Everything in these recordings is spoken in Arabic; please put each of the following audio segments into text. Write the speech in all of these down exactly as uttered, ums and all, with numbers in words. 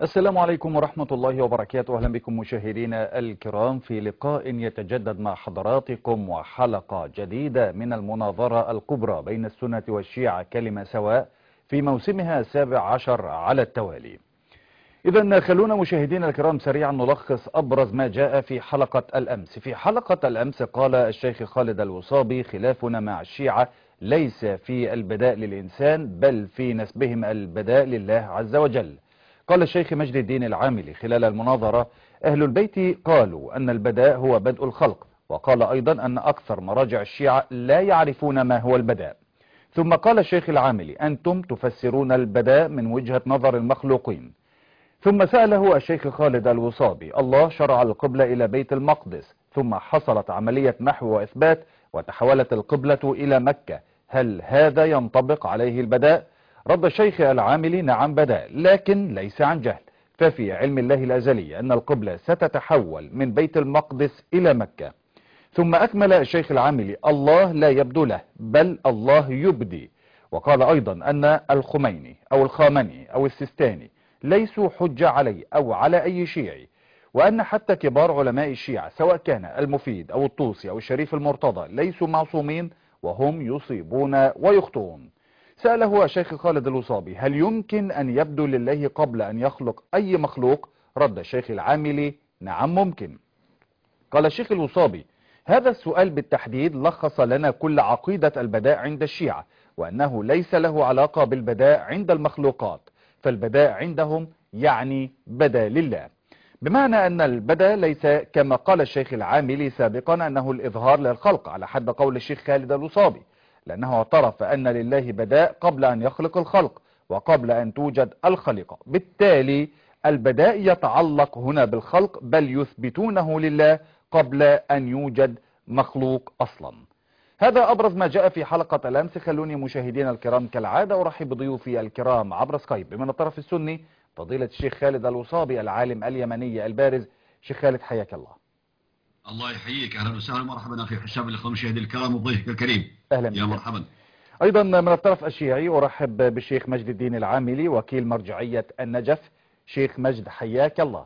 السلام عليكم ورحمة الله وبركاته. أهلا بكم مشاهدينا الكرام في لقاء يتجدد مع حضراتكم وحلقة جديدة من المناظرة الكبرى بين السنة والشيعة كلمة سواء في موسمها السابع عشر على التوالي. إذا خلونا مشاهدينا الكرام سريعا نلخص أبرز ما جاء في حلقة الأمس. في حلقة الأمس قال الشيخ خالد الوصابي: خلافنا مع الشيعة ليس في البداء للإنسان بل في نسبهم البداء لله عز وجل. قال الشيخ مجد الدين العاملي خلال المناظرة: أهل البيت قالوا أن البداء هو بدء الخلق، وقال أيضا أن أكثر مراجع الشيعة لا يعرفون ما هو البداء. ثم قال الشيخ العاملي: أنتم تفسرون البداء من وجهة نظر المخلوقين. ثم سأله الشيخ خالد الوصابي: الله شرع القبلة إلى بيت المقدس، ثم حصلت عملية محو وإثبات وتحولت القبلة إلى مكة، هل هذا ينطبق عليه البداء؟ رد الشيخ العاملي: نعم بداء، لكن ليس عن جهل، ففي علم الله الأزلي أن القبلة ستتحول من بيت المقدس إلى مكة. ثم أكمل الشيخ العاملي: الله لا يبدو له بل الله يبدي. وقال أيضا أن الخميني أو الخامنئي أو السيستاني ليسوا حجة عليه أو على أي شيعي، وأن حتى كبار علماء الشيعة سواء كان المفيد أو الطوسي أو الشريف المرتضى ليسوا معصومين وهم يصيبون ويخطئون. سأله الشيخ خالد الوصابي: هل يمكن أن يبدو لله قبل أن يخلق أي مخلوق؟ رد الشيخ العاملي: نعم ممكن. قال الشيخ الوصابي: هذا السؤال بالتحديد لخص لنا كل عقيدة البداء عند الشيعة، وأنه ليس له علاقة بالبداء عند المخلوقات، فالبداء عندهم يعني بدا لله، بمعنى أن البداء ليس كما قال الشيخ العاملي سابقا أنه الإظهار للخلق على حد قول الشيخ خالد الوصابي، لأنه اعترف أن لله بداء قبل أن يخلق الخلق وقبل أن توجد الخليقة، بالتالي البداء يتعلق هنا بالخلق بل يثبتونه لله قبل أن يوجد مخلوق أصلا. هذا أبرز ما جاء في حلقة الأمس. خلوني مشاهدينا الكرام كالعادة أرحب بضيوفي الكرام عبر سكايب. من الطرف السني فضيلة الشيخ خالد الوصابي العالم اليمني البارز. شيخ خالد حياك الله. الله يحييك، اهلا وسهلا ومرحبا اخي حساب الاخوه المشاهدين الكرام وضيفك الكريم. أهلا يا بك. مرحبا. أيضا من الطرف الشيعي أرحب بالشيخ مجد الدين العاملي وكيل مرجعية النجف. شيخ مجد حياك الله.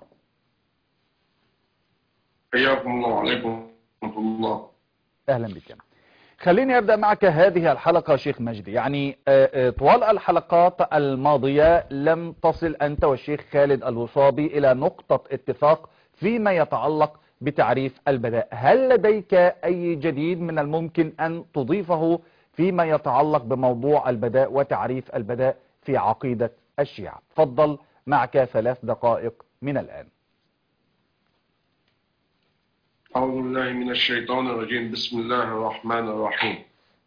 حياكم الله وعليكم ورحمة الله. أهلا بك. خليني أبدأ معك هذه الحلقة شيخ مجدي. يعني طوال الحلقات الماضية لم تصل أنت والشيخ خالد الوصابي إلى نقطة اتفاق فيما يتعلق بتعريف البداء. هل لديك أي جديد من الممكن أن تضيفه فيما يتعلق بموضوع البداء وتعريف البداء في عقيدة الشيعة؟ تفضل، معك ثلاث دقائق من الآن. أعوذ بالله من الشيطان الرجيم. بسم الله الرحمن الرحيم.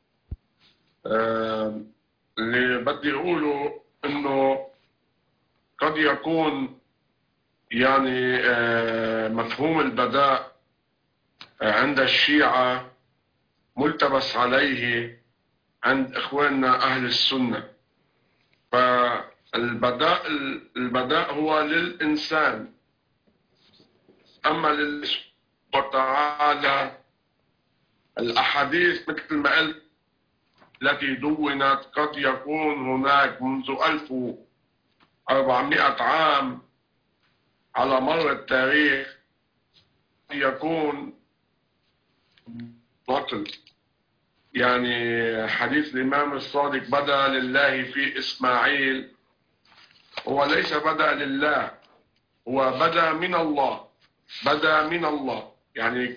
آه اللي بدي أقوله إنه قد يكون يعني آه مفهوم البداء آه عند الشيعة ملتبس عليه عند إخواننا أهل السنة. فالبداء البداء هو للإنسان، أما لله وتعالى الأحاديث مثل ما قلت التي دونت قد يكون هناك منذ ألف وأربعمائة عام على مر التاريخ يكون نقل. يعني حديث الإمام الصادق بدأ لله في إسماعيل، هو ليس بدأ لله، هو بدأ من الله، بدأ من الله يعني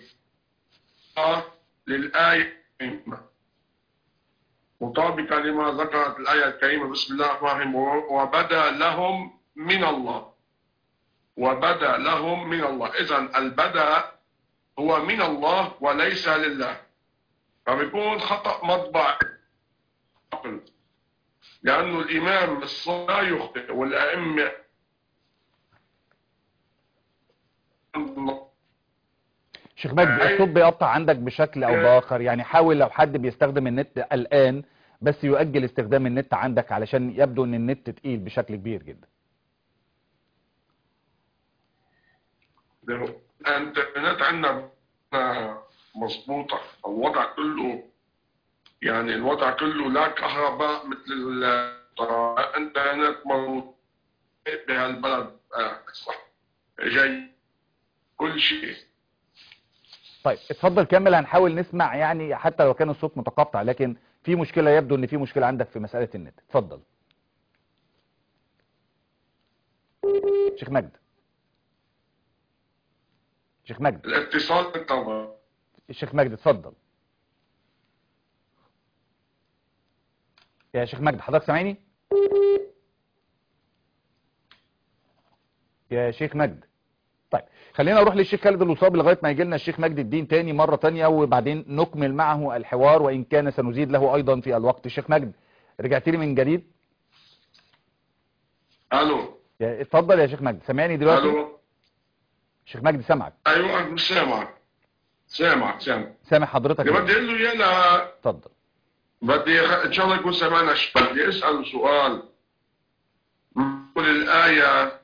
للآية الكريمة مطابقة لما ذكرت الآية الكريمة. بسم الله الرحمن الرحيم. وبدأ لهم من الله، وبدأ لهم من الله. إذن البدأ هو من الله وليس لله، فبيكون خطأ مطبع، لأنه الإمام الصادق لا يخطئ والأئمة شيخ مجد الصوت بيقطع عندك بشكل او باخر، يعني حاول لو حد بيستخدم النت الان بس يؤجل استخدام النت عندك علشان يبدو ان النت تقيل بشكل كبير جدا. الانترنت عندنا مظبوطه، الوضع كله يعني الوضع كله لا كهرباء مثل الانترنت مظبوط بهالبلد آه، صح جاي كل شيء. طيب اتفضل كمل، هنحاول نسمع يعني حتى لو كان الصوت متقطع، لكن في مشكلة، يبدو ان في مشكلة عندك في مسألة النت. اتفضل شيخ مجد. شيخ مجد الاتصال بالطبع. الشيخ مجد اتفضل يا شيخ مجد، حضرتك سامعني يا شيخ مجد؟ طيب خلينا نروح للشيخ خالد الوصابي لغايه ما يجي لنا الشيخ مجد الدين تاني مره تانية، وبعدين نكمل معه الحوار، وان كان سنزيد له ايضا في الوقت. الشيخ مجد رجعت لي من جديد. الو يا- اتفضل يا شيخ مجد، سامعني دلوقتي؟ الو شيخ مجد سامعك. ايوه أنا سامعك سامعك سامع. سامع حضرتك اللي بدي دلوقتي. اقول له يلا اتفضل. بدي ان شاء الله يكون سمعنا شيء. بدي اسال سؤال. بقول الايه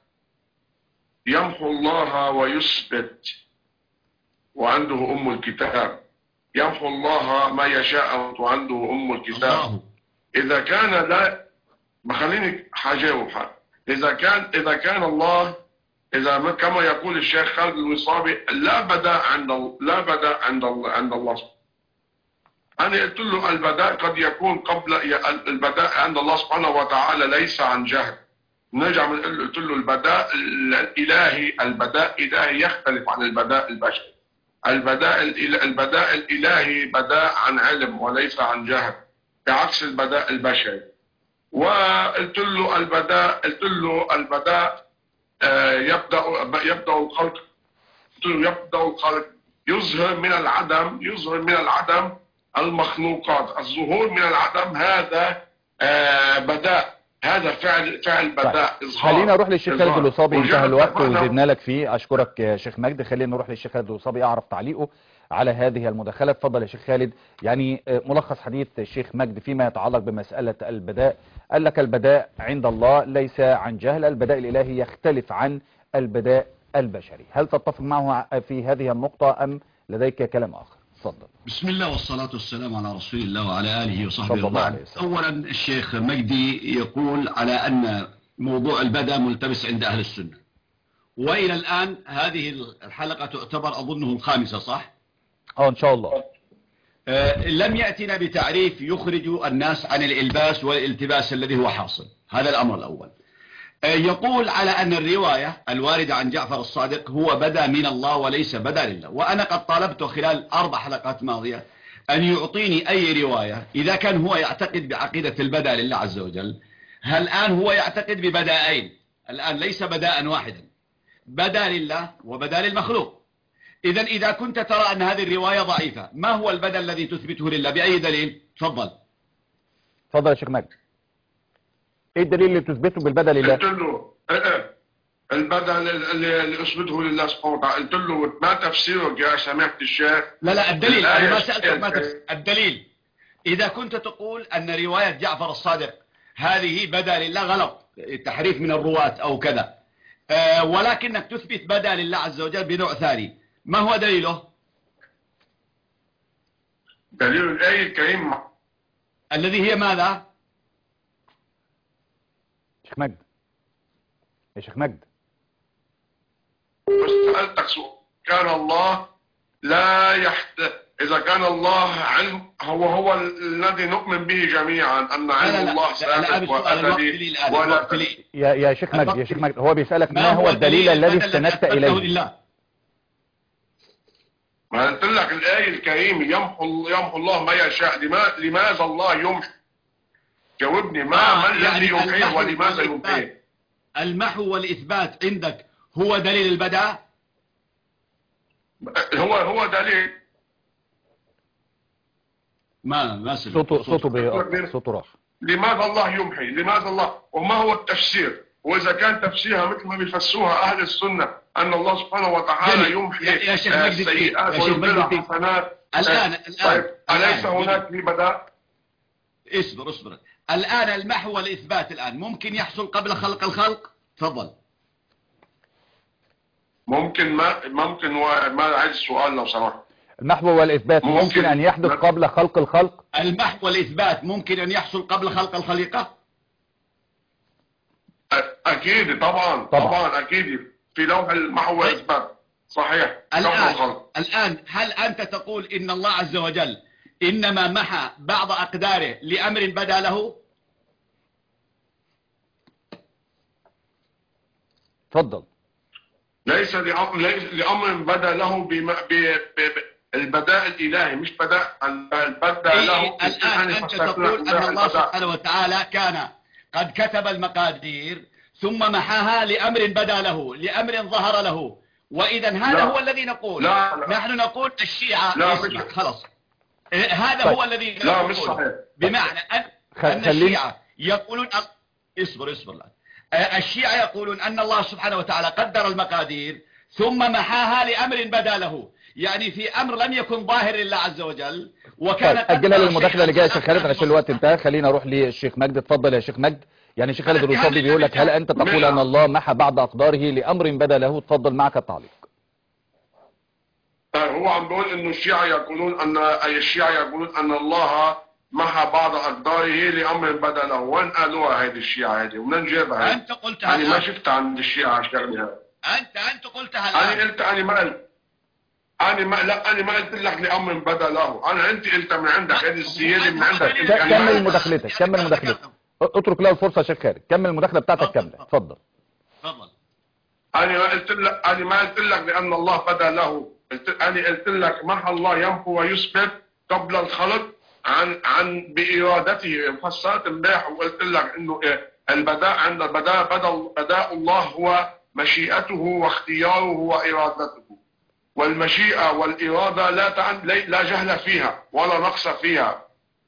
يمحو الله ويثبت وعنده ام الكتاب. يمحو الله ما يشاء وعنده ام الكتاب. الله. اذا كان لا ما خليني حجاوب حق. اذا كان اذا كان الله اذا ما كما يقول الشيخ خالد الوصابي لا بداء عند ال- لا بداء عند ال- عند الله. انا قلت له البداء قد يكون قبل ي- البداء عند الله سبحانه وتعالى ليس عن جهل. نرجع بنقول له قلت له البداء الالهي البداء الالهي يختلف عن البداء البشري. البداء الإل- البداء الالهي بداء عن علم وليس عن جهل، بعكس البداء البشري. وقلت له البداء قلت له البداء آه، يبدا يبدا الخلق. قلت له يبدا الخلق يظهر من العدم يظهر من العدم المخلوقات. الظهور من العدم هذا آه، بداء، هذا فعل فعل بداء طيب. اظهار. خلينا نروح للشيخ خالد إظهار. الوصابي، انتهى وجاءت الوقت معنا- وزدنا لك فيه. اشكرك يا شيخ مجد. خلينا نروح للشيخ خالد الوصابي اعرف تعليقه على هذه المداخله. اتفضل يا شيخ خالد. يعني آه، ملخص حديث الشيخ مجد فيما يتعلق بمساله البداء. قال لك البداء عند الله ليس عن جهل، البداء الالهي يختلف عن البداء البشري. هل تتفق معه في هذه النقطه ام لديك كلام اخر؟ اتفضل. بسم الله والصلاة والسلام على رسول الله وعلى آله وصحبه صلى الله عليه وبعد. وسلم. أولا الشيخ مجدي يقول على أن موضوع البدء ملتبس عند أهل السنة، وإلى الآن هذه الحلقة تعتبر أظنه الخامسة، صح؟ اه ان شاء الله. آه لم يأتنا بتعريف يخرج الناس عن الإلباس والالتباس الذي هو حاصل. هذا الأمر الأول. آه يقول على أن الرواية الواردة عن جعفر الصادق هو بدأ من الله وليس بدأ لله، وأنا قد طالبت خلال أربع حلقات ماضية أن يعطيني أي رواية إذا كان هو يعتقد بعقيدة البدء لله عز وجل. هل الآن هو يعتقد ببدائين، الآن ليس بداء واحدا، بدأ لله وبدأ للمخلوق. إذا إذا كنت ترى أن هذه الرواية ضعيفة، ما هو البدء الذي تثبته لله؟ بأي دليل؟ تفضل. اتفضل يا شيخ مجد. ايه الدليل اللي تثبته بالبدء لله؟ قلت له إيه إيه. البدء اللي اللي اثبته لله سبحانه وتعالى. قلت له ما تفسيرك يا سماحة الشيخ؟ لا لا الدليل، أنا ما الآية سألتك ما الشيخ. تفسير الدليل. إذا كنت تقول أن رواية جعفر الصادق هذه بدأ لله غلط، تحريف من الرواة أو كذا، أه ولكنك تثبت بدأ لله عز وجل بنوع ثاني، ما هو دليله؟ دليل الآية الكريمة الذي هي ماذا؟ شيخ مجد يا شيخ مجد. سألتك سؤال. كان الله لا يحت إذا كان الله علم هو هو الذي نؤمن به جميعا أن لا علم لا لا, الله لا, لا سابق السؤال الوقت لي وأزلي الآن، ولا الوقت لي. يا يا شيخ مجد يا شيخ مجد، هو بيسألك ما, ما هو الدليل الذي البدء استندت أثبته إليه؟ لله؟ ما قلت لك الآية الكريمة يمحو يمحو الله ما يشاء. لماذا لماذا الله يمحو؟ جاوبني. ما آه، ما الذي يعني يمحيه المحو ولماذا والإثبات. يمحيه؟ المحو والإثبات عندك هو دليل البدء؟ هو هو دليل. ما ما سمعت. صوته صوته بي... صوته راح. لماذا الله يمحي؟ لماذا الله؟ وما هو التفسير؟ وإذا كان تفسيرها مثل ما بيفسروها أهل السنة أن الله سبحانه وتعالى جميل. يمحي يا- يا شيخ آه، مجد الدين، السيئات يا شيخ مجد ويبدلها الدين. حسنات. الآن آه، الآن طيب أليس الآن. هناك لي بداء؟ اصبر اصبر. الآن المحو والإثبات الآن ممكن يحصل قبل خلق الخلق؟ تفضل. ممكن ما ممكن و... ما عايز سؤال لو سمحت. المحو والإثبات ممكن. ممكن أن يحدث لا. قبل خلق الخلق؟ المحو والإثبات ممكن أن يحصل قبل خلق الخليقة؟ آه، اكيد طبعا طبعا, طبعا اكيد في لوح المحو اثبات صحيح. الآن الآن هل أنت تقول إن الله عز وجل إنما محى بعض أقداره لأمر بدا له؟ تفضل. ليس لأمر بدا له بالبداء الإلهي، مش بداء البدا إيه له. الآن أنت تقول أن الله سبحانه وتعالى كان قد كتب المقادير ثم محاها لأمر بدا له، لأمر ظهر له، وإذا هذا لا. هو الذي نقول. لا لا. نحن نقول الشيعة لا اسمع مش... خلاص إيه هذا طيب. هو الذي لا نقول. مش صحيح. بمعنى أن, أن الشيعة يقولون أ... اصبر اصبر الآن. الشيعة يقولون أن الله سبحانه وتعالى قدر المقادير ثم محاها لأمر بدا له، يعني في أمر لم يكن ظاهر لله عز وجل وكان طيب أجلها للمداخلة اللي جاية يا شيخ خالد عشان الوقت انتهى. خلينا نروح للشيخ مجد. اتفضل يا شيخ مجد. يعني شيخ خالد الوصابي بيقول لك هل أنت تقول أن الله محى بعض أقداره لأمر بدا له؟ اتفضل معك التعليق. هو عم بيقول إنه الشيعة يقولون أن أي الشيعة يقولون أن الله محى بعض أقداره لأمر بدا له. وين قالوها هذه الشيعة هذه؟ ومن جابها؟ أنت قلتها. أنا ما شفتها عند الشيعة الشغلة. أنت أنت قلتها الآن. أنا قلت أنا ما قلت أنا ما لا أنا ما قلت لك لأمر بدا له. أنا أنت قلت من عندك هذه الزيادة من عندك. كمل مداخلتك كمل مداخلتك اترك له الفرصة يا شيخ خالد. كمل المداخلة بتاعتك كاملة. اتفضل. تفضل. أنا ما قلت لك أنا ما قلت لك لأن الله بدا له. قلت أنا قلت لك محى الله يمحو ويثبت قبل الخلق عن عن بإرادته. فسرت امبارح وقلت لك إنه البداء عند البداء بدا بداء الله هو مشيئته واختياره وإرادته، والمشيئة والإرادة لا تعن لا جهل فيها ولا نقص فيها.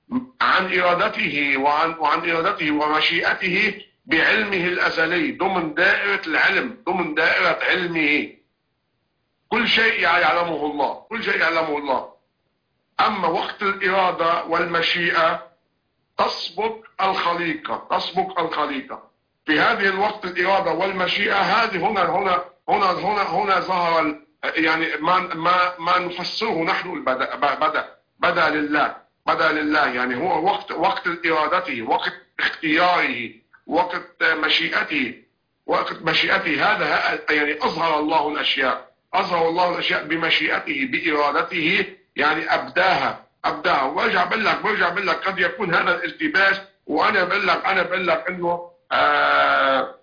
عن إرادته وعن وعن إرادته ومشيئته بعلمه الأزلي ضمن دائرة العلم، ضمن دائرة علمه. كل شيء يعلمه الله، كل شيء يعلمه الله. أما وقت الإرادة والمشيئة تسبق الخليقة، تسبق الخليقة. في هذه الوقت الإرادة والمشيئة هذه هنا هنا هنا هنا هنا ظهر يعني ما ما ما نفسره نحن البدء بدا بدا لله بدا لله يعني هو وقت وقت إرادته، وقت اختياره، وقت مشيئته، وقت مشيئته. هذا يعني أظهر الله الأشياء، أظهر الله الأشياء بمشيئته بإرادته، يعني أبداها أبداها. وارجع بقول لك برجع بقول لك قد يكون هذا الالتباس. وأنا بقول لك أنا بقول لك إنه آه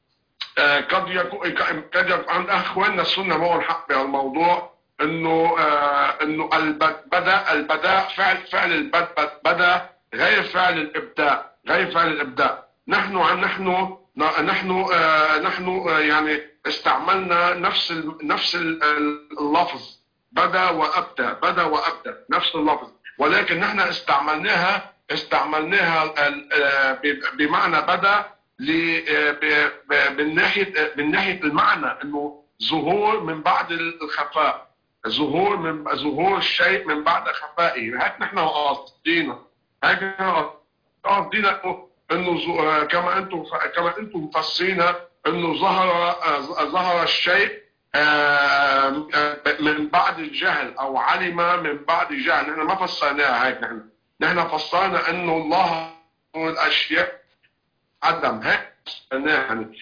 آه قد يكون قد يكون عند أخواننا السنة معهم الحق بهالموضوع. إنه آه إنه البدء البداء فعل فعل البدء بدا غير فعل الإبداع، غير فعل الإبداع. نحن عن نحن نحن آه نحن آه يعني استعملنا نفس نفس اللفظ بدا وابدا، بدا وابدا نفس اللفظ، ولكن نحن استعملناها استعملناها بمعنى بدا من ناحيه من ناحيه المعنى انه ظهور من بعد الخفاء، ظهور من ظهور الشيء من بعد خفائه. هيك نحن قاصدين، هيك نحن قاصدين انه كما انتم كما انتم مفسرين انه ظهر ظهر الشيء من بعد الجهل او علم من بعد جهل. نحن ما فسرناها هيك، نحن نحن فسرنا انه الله الاشياء عدم. هيك يعني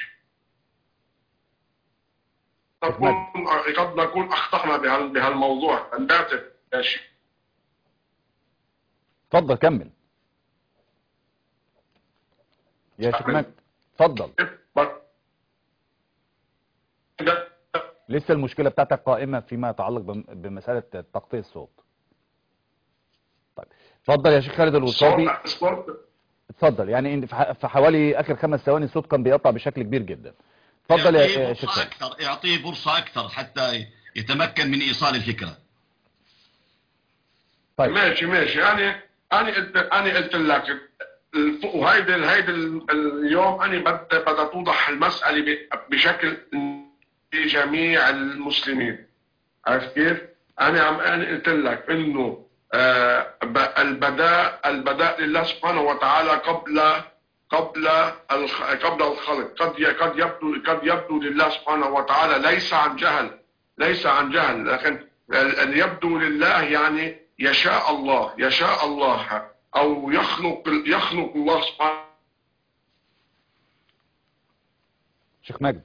تكون قد نكون اخطأنا بهالموضوع. انبعث يا شيخ. اتفضل كمل يا شيخ مجد. اتفضل. لسه المشكلة بتاعتك قائمة فيما يتعلق بمسألة تغطية الصوت. طيب اتفضل يا شيخ خالد الوصابي. اتفضل. يعني في حوالي اخر خمس ثواني الصوت كان بيقطع بشكل كبير جدا. اتفضل يا شيخ خالد. اكثر اعطيه فرصة اكثر حتى يتمكن من ايصال الفكرة. طيب ماشي ماشي. انا انا قلت انا قلت لك وهيدي هيدي اليوم انا بدي بدي توضح المسألة بشكل لجميع المسلمين. عرفت كيف؟ انا عم انا قلت لك انه آه البداء البداء لله سبحانه وتعالى قبل قبل قبل الخلق. قد قد يبدو قد يبدو لله سبحانه وتعالى ليس عن جهل، ليس عن جهل، لكن ان يبدو لله يعني يشاء الله يشاء الله او يخلق يخلق الله سبحانه شيخ مجد.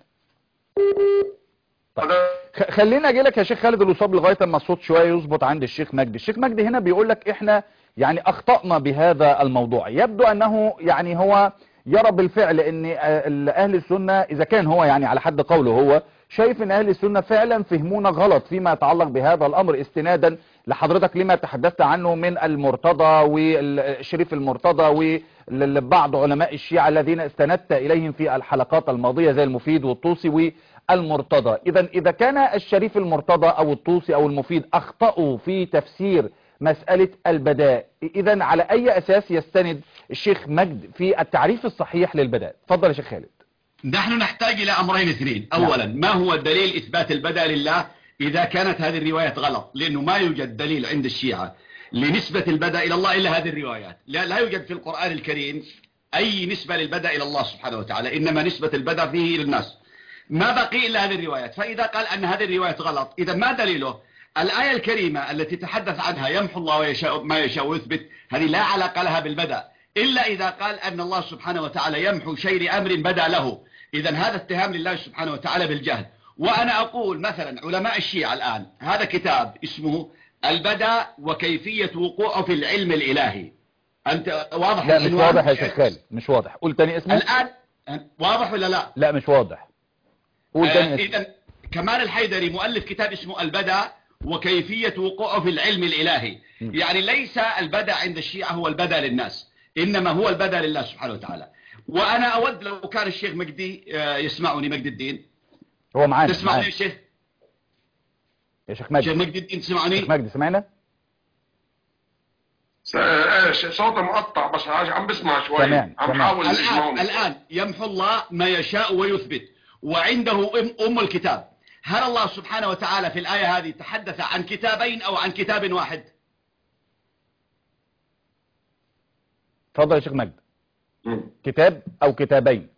طيب. خلينا اجي لك يا شيخ خالد الوصاب لغايه اما الصوت شويه يظبط عند الشيخ مجدي. الشيخ مجدي هنا بيقول لك احنا يعني اخطأنا بهذا الموضوع. يبدو انه يعني هو يرى بالفعل ان اهل السنه اذا كان هو يعني على حد قوله هو شايف ان اهل السنه فعلا فهمونا غلط فيما يتعلق بهذا الامر، استنادا لحضرتك لما تحدثت عنه من المرتضى والشريف المرتضى وبعض علماء الشيعة الذين استندت اليهم في الحلقات الماضيه زي المفيد والطوسي والمرتضى. اذا اذا كان الشريف المرتضى او الطوسي او المفيد اخطأوا في تفسير مسألة البداء، اذا على اي اساس يستند الشيخ مجد في التعريف الصحيح للبداء؟ تفضل يا شيخ خالد. نحن نحتاج إلى أمرين اثنين. أولا، ما هو دليل إثبات البدء لله إذا كانت هذه الروايات غلط؟ لأنه ما يوجد دليل عند الشيعة لنسبة البدء إلى الله إلا هذه الروايات. لا, لا يوجد في القرآن الكريم أي نسبة للبدء إلى الله سبحانه وتعالى، إنما نسبة البدء فيه إلى الناس. ما بقي إلا هذه الروايات. فإذا قال أن هذه الروايات غلط، إذا ما دليله؟ الآية الكريمة التي تحدث عنها يمحو الله ويشاء ما يشاء ويثبت، هذه لا علاقة لها بالبدء إلا إذا قال أن الله سبحانه وتعالى يمحو شيء لأمر بدأ له. إذا هذا اتهام لله سبحانه وتعالى بالجهل. وأنا أقول مثلا علماء الشيعة الآن هذا كتاب اسمه البدء وكيفية وقوعه في العلم الإلهي. أنت واضح؟ لا مش واضح يا شيخ خالد، مش واضح. قول تاني اسمه. الآن واضح ولا لا؟ لا مش واضح. قول تاني اسمه. إذا كمال الحيدري مؤلف كتاب اسمه البدء وكيفية وقوعه في العلم الإلهي. م. يعني ليس البدء عند الشيعة هو البدء للناس، إنما هو البدء لله سبحانه وتعالى. وأنا أود لو كان الشيخ مجدي يسمعني، مجد الدين هو معانا. تسمعني يا شيخ؟ يا شيخ مجدي. شيخ مجد الدين تسمعني؟ شيخ مجدي سمعنا؟ صوته مقطع بس عم بسمع شوي. تمام. عم حاول الآن, الآن يمحو الله ما يشاء ويثبت، وعنده أم الكتاب. هل الله سبحانه وتعالى في الآية هذه تحدث عن كتابين أو عن كتاب واحد؟ تفضل يا شيخ مجد. كتاب او كتابين؟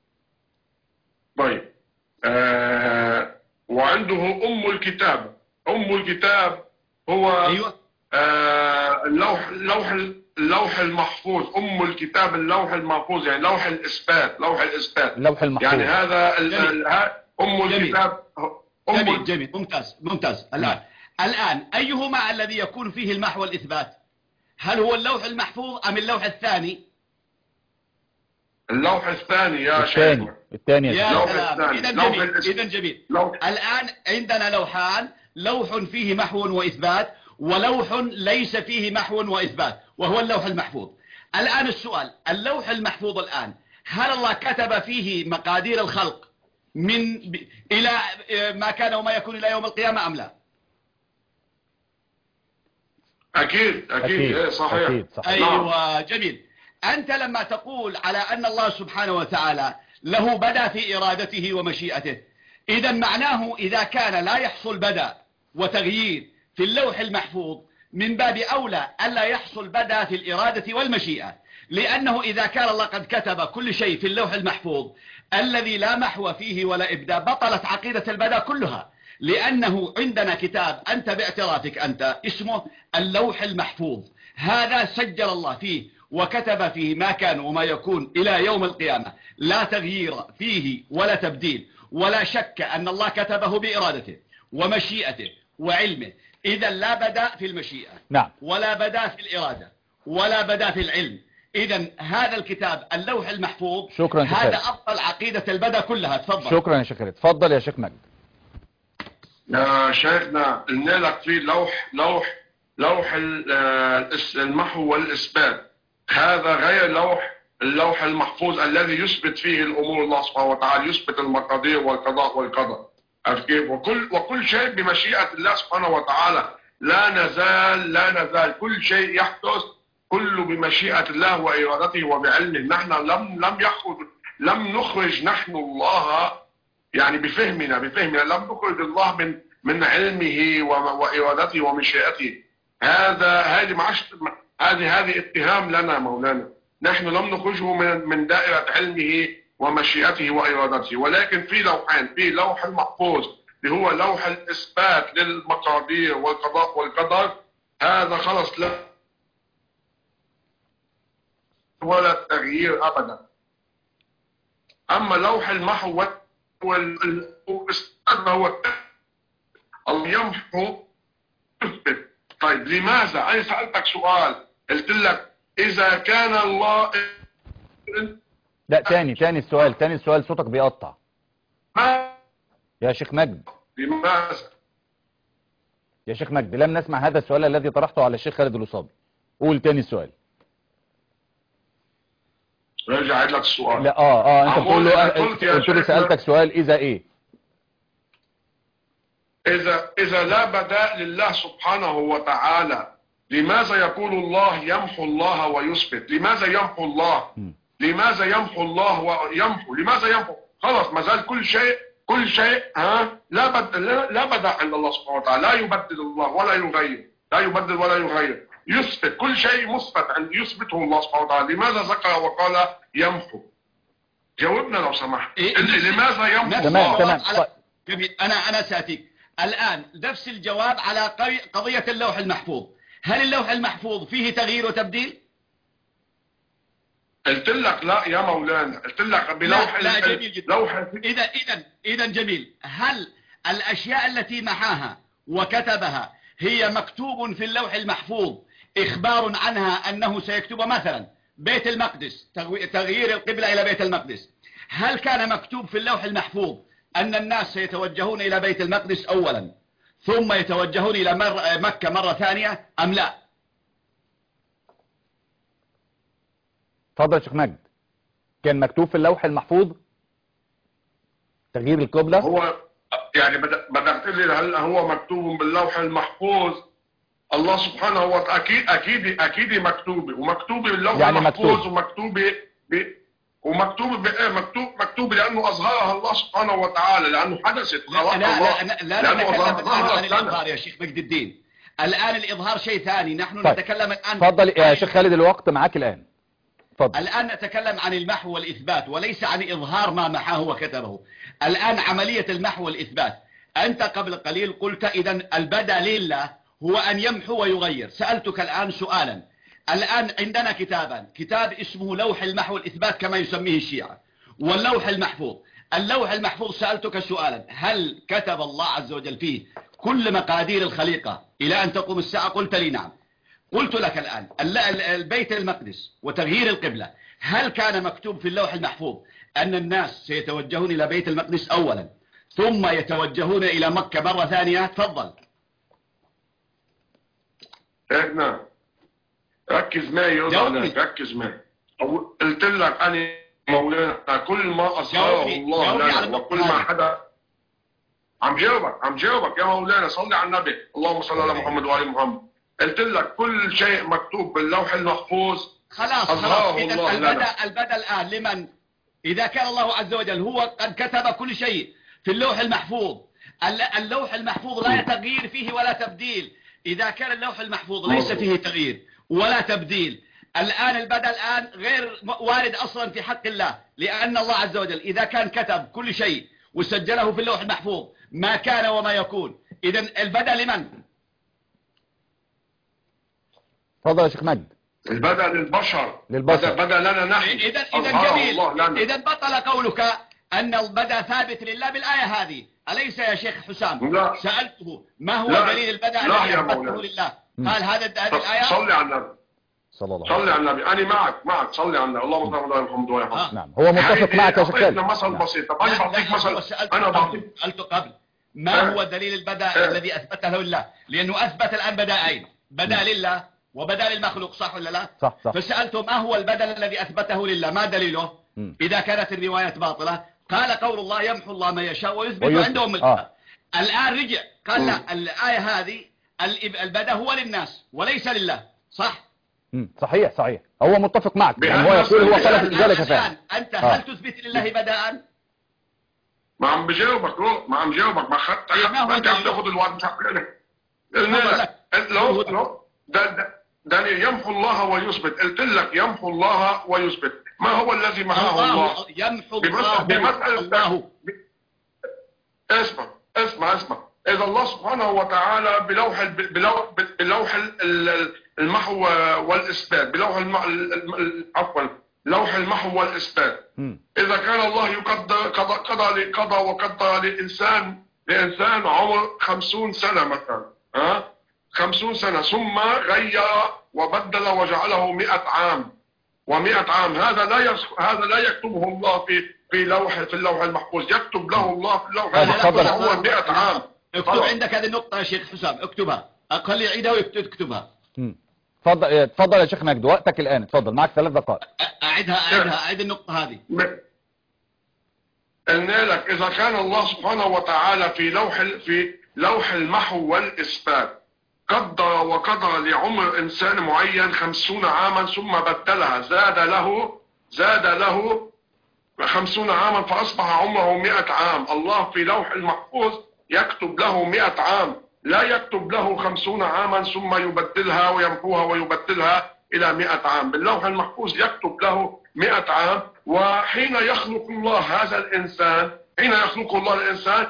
طيب آه وعنده ام الكتاب. ام الكتاب هو أيوة. آه اللوح اللوح اللوح المحفوظ. ام الكتاب اللوح المحفوظ، يعني لوح الاثبات. لوح الاثبات اللوح المحفوظ يعني هذا ال ام جميل. الكتاب. أم جميل جميل ممتاز ممتاز. الآن الآن أيهما الذي يكون فيه المحو والإثبات؟ هل هو اللوح المحفوظ أم اللوح الثاني؟ اللوح الثاني يا الثاني. شيخ. الثاني يا سلام. إذا جميل. الاسم. إذا جميل. لوح. الآن عندنا لوحان، لوح فيه محو وإثبات ولوح ليس فيه محو وإثبات وهو اللوح المحفوظ. الآن السؤال، اللوح المحفوظ الآن هل الله كتب فيه مقادير الخلق من ب... إلى ما كان وما يكون إلى يوم القيامة أم لا؟ أكيد أكيد, أكيد. إيه صحيح. أكيد. صحيح. أيوة جميل. أنت لما تقول على أن الله سبحانه وتعالى له بدأ في إرادته ومشيئته، إذا معناه إذا كان لا يحصل بدأ وتغيير في اللوح المحفوظ من باب أولى ألا يحصل بدأ في الإرادة والمشيئة، لأنه إذا كان الله قد كتب كل شيء في اللوح المحفوظ الذي لا محو فيه ولا إبداع، بطلت عقيدة البدأ كلها، لأنه عندنا كتاب أنت باعترافك أنت اسمه اللوح المحفوظ، هذا سجل الله فيه وكتب فيه ما كان وما يكون إلى يوم القيامة، لا تغيير فيه ولا تبديل، ولا شك أن الله كتبه بإرادته ومشيئته وعلمه. إذا لا بدأ في المشيئة نعم. ولا بدأ في الإرادة ولا بدأ في العلم. إذا هذا الكتاب اللوح المحفوظ شكرا هذا أفضل عقيدة البدء كلها. تفضل. شكرا يا شيخ خالد. تفضل يا شيخ مجد. يا شيخنا قلنا لك في لوح لوح لوح المحو والإثبات، هذا غير لوح اللوح المحفوظ الذي يثبت فيه الأمور. الله سبحانه وتعالى يثبت المقادير والقضاء والقدر. وكل وكل شيء بمشيئة الله سبحانه وتعالى. لا نزال لا نزال كل شيء يحدث كله بمشيئة الله وإرادته وبعلمه. نحن لم لم يخرج لم نخرج نحن الله يعني بفهمنا بفهمنا لم نخرج الله من من علمه وإرادته ومشيئته. هذا هذه معش هذه هذه اتهام لنا مولانا. نحن لم نخرجه من من دائرة علمه ومشيئته وإرادته، ولكن في لوحين، في لوح المحفوظ اللي هو لوح الإثبات للمقادير والقضاء والقدر، هذا خلص لا ولا التغيير أبدا. أما لوح المحو والاستاذ هو الله يمحو يثبت. طيب لماذا؟ انا سالتك سؤال قلت لك اذا كان الله. لا تاني تاني السؤال تاني السؤال صوتك بيقطع ما يا شيخ مجد. لماذا؟ يا شيخ مجد لم نسمع هذا السؤال الذي طرحته على الشيخ خالد الوصابي. قول تاني السؤال. رجع عيد لك السؤال. لا اه اه انت بتقول له قلت قلت له سالتك سؤال اذا ايه؟ اذا اذا لا بداء لله سبحانه وتعالى لماذا يقول الله يمحو الله ويثبت؟ لماذا يمحو الله؟ م. لماذا يمحو الله ويمحو؟ لماذا يمحو؟ خلاص ما زال كل شيء كل شيء ها لا بد لا بداء عند الله سبحانه وتعالى، لا يبدل الله ولا يغير، لا يبدل ولا يغير، يثبت كل شيء مثبت عند يثبته الله سبحانه وتعالى. لماذا ذكر وقال يمحو؟ جاوبنا لو سمحت. إيه؟ لماذا يمحو تمام الله؟ تمام على... جميل. انا انا ساتيك الان نفس الجواب على قضية اللوح المحفوظ. هل اللوح المحفوظ فيه تغيير وتبديل؟ قلت لك لا يا مولانا، قلت لك بلوح لا, لا جميل جدا. لوح اذا اذا اذا جميل. هل الاشياء التي محاها وكتبها هي مكتوب في اللوح المحفوظ اخبار عنها انه سيكتب مثلا بيت المقدس، تغيير القبلة الى بيت المقدس؟ هل كان مكتوب في اللوح المحفوظ ان الناس سيتوجهون الى بيت المقدس اولا ثم يتوجهون الى مر... مكة مرة ثانية ام لا؟ اتفضل يا شيخ مجد. كان مكتوب في اللوح المحفوظ تغيير القبلة؟ هو يعني بدأت لي هل هو مكتوب باللوح المحفوظ؟ الله سبحانه وتعالى اكيد اكيد اكيد مكتوب ومكتوب باللوح يعني المحفوظ مكتوب. ومكتوب ب... ومكتوب بايه؟ مكتوب مكتوب لانه اظهرها الله سبحانه وتعالى، لانه حدثت خلاص. لا لا الله لا, لا, لا نتكلم الان عن الاظهار يا شيخ مجد الدين. الان الاظهار شيء ثاني، نحن طيب. نتكلم الان. اتفضل يا شيخ خالد الوقت معاك الان. اتفضل. الان نتكلم عن المحو والاثبات وليس عن اظهار ما محاه وكتبه. الان عملية المحو والاثبات، انت قبل قليل قلت اذا البدء لله هو ان يمحو ويغير. سألتك الان سؤالا، الان عندنا كتابا، كتاب اسمه لوح المحو والاثبات كما يسميه الشيعة، واللوح المحفوظ. اللوح المحفوظ سألتك سؤالا، هل كتب الله عز وجل فيه كل مقادير الخليقة الى ان تقوم الساعة؟ قلت لي نعم. قلت لك الآن البيت المقدس وتغيير القبلة، هل كان مكتوب في اللوح المحفوظ أن الناس سيتوجهون إلى بيت المقدس أولا ثم يتوجهون إلى مكة مرة ثانية؟ تفضل. نعم ركز معي يا أستاذ، ركز معي. قلت لك أنا مولانا كل ما أظهره الله لنا وكل ما حدا. عم جاوبك عم جاوبك يا مولانا، صلي على النبي، اللهم صل على محمد وآل محمد. قلت لك كل شيء مكتوب باللوح المحفوظ. خلاص خلاص. إذا البدء البدء الآن لمن؟ إذا كان الله عز وجل هو قد كتب كل شيء في اللوح المحفوظ. اللوح المحفوظ لا تغيير فيه ولا تبديل. إذا كان اللوح المحفوظ ليس فيه تغيير ولا تبديل، الآن البدء الآن غير وارد أصلا في حق الله، لأن الله عز وجل إذا كان كتب كل شيء وسجله في اللوح المحفوظ ما كان وما يكون، إذا البدء لمن؟ تفضل يا شيخ مجد. البدء للبشر، للبشر. بدأ لنا نحن. إذا إذا جميل. إذا بطل قولك أن البدء ثابت لله بالآية هذه، أليس يا شيخ حسام؟ لا. سألته ما هو لا. دليل البدء لا الذي يا أثبته مولانا. لله؟ قال هذا هذه الآية. صلي على النبي. صلى الله عليه وسلم. صلي على النبي. أنا معك معك صلي على النبي. اللهم صل على محمد وعلى محمد. نعم هو متفق معك يا شيخ خالد. مثل بسيط. طب أنا بعطيك مثل. أنا بعطيك. سألته قبل ما هو دليل البدء الذي أثبته لله؟ لأنه أثبت الآن بدائين، بدأ لله وبدأ للمخلوق، صح ولا لا؟ صح صح. فسألته ما هو البدل الذي أثبته لله؟ ما دليله؟ م. إذا كانت الروايات باطلة قال قول الله يمحو الله ما يشاء ويثبت, ويثبت. عندهم الكتاب. آه. الآن رجع قال لا، الآية هذه البدء هو للناس وليس لله، صح؟ م. صحيح صحيح. هو متفق معك، يعني هو يقول هو خلف ذلك فعلا. أنت هل آه. تثبت لله بداء؟ ما عم بجاوبك ما عم جاوبك ما خدت ما انت عم تاخذ الوقت بتاعك. لو لو ده ده يمحو الله ويثبت. قلت لك يمحو الله ويثبت. ما هو الذي محاه الله؟ الله يمحو الله بمسألة الله. اسمع اسمع اسمع إذا الله سبحانه وتعالى بلوح بلوح بلوح المحو والإثبات، بلوح عفوا لوح المحو والإثبات. إذا كان الله يقدر قضى قضى قضى وقدر لإنسان لإنسان عمر خمسون سنة مثلا، ها خمسون سنة، ثم غير وبدل وجعله مئة عام ومئة عام، هذا لا هذا لا يكتبه الله في في لوح في اللوح المحفوظ، يكتب له الله في اللوح المحفوظ هو مئة عام. اكتب عندك هذه النقطة يا شيخ حسام، اكتبها، خلي يعيدها ويكتبها. اتفضل اتفضل يا شيخ مجد، وقتك الآن، اتفضل، معك ثلاث دقائق. أعدها أعدها أعد النقطة هذه. قلنا لك إذا كان الله سبحانه وتعالى في لوح في لوح المحو والإثبات قدر وقدر لعمر إنسان معين خمسون عاما ثم بدلها، زاد له زاد له خمسون عاما فأصبح عمره مئة عام، الله في لوح المحفوظ يكتب له مئة عام، لا يكتب له خمسون عاما ثم يبدلها ويمحوها ويبدلها إلى مئة عام. باللوح المحفوظ يكتب له مئة عام. وحين يخلق الله هذا الإنسان حين يخلق الله الإنسان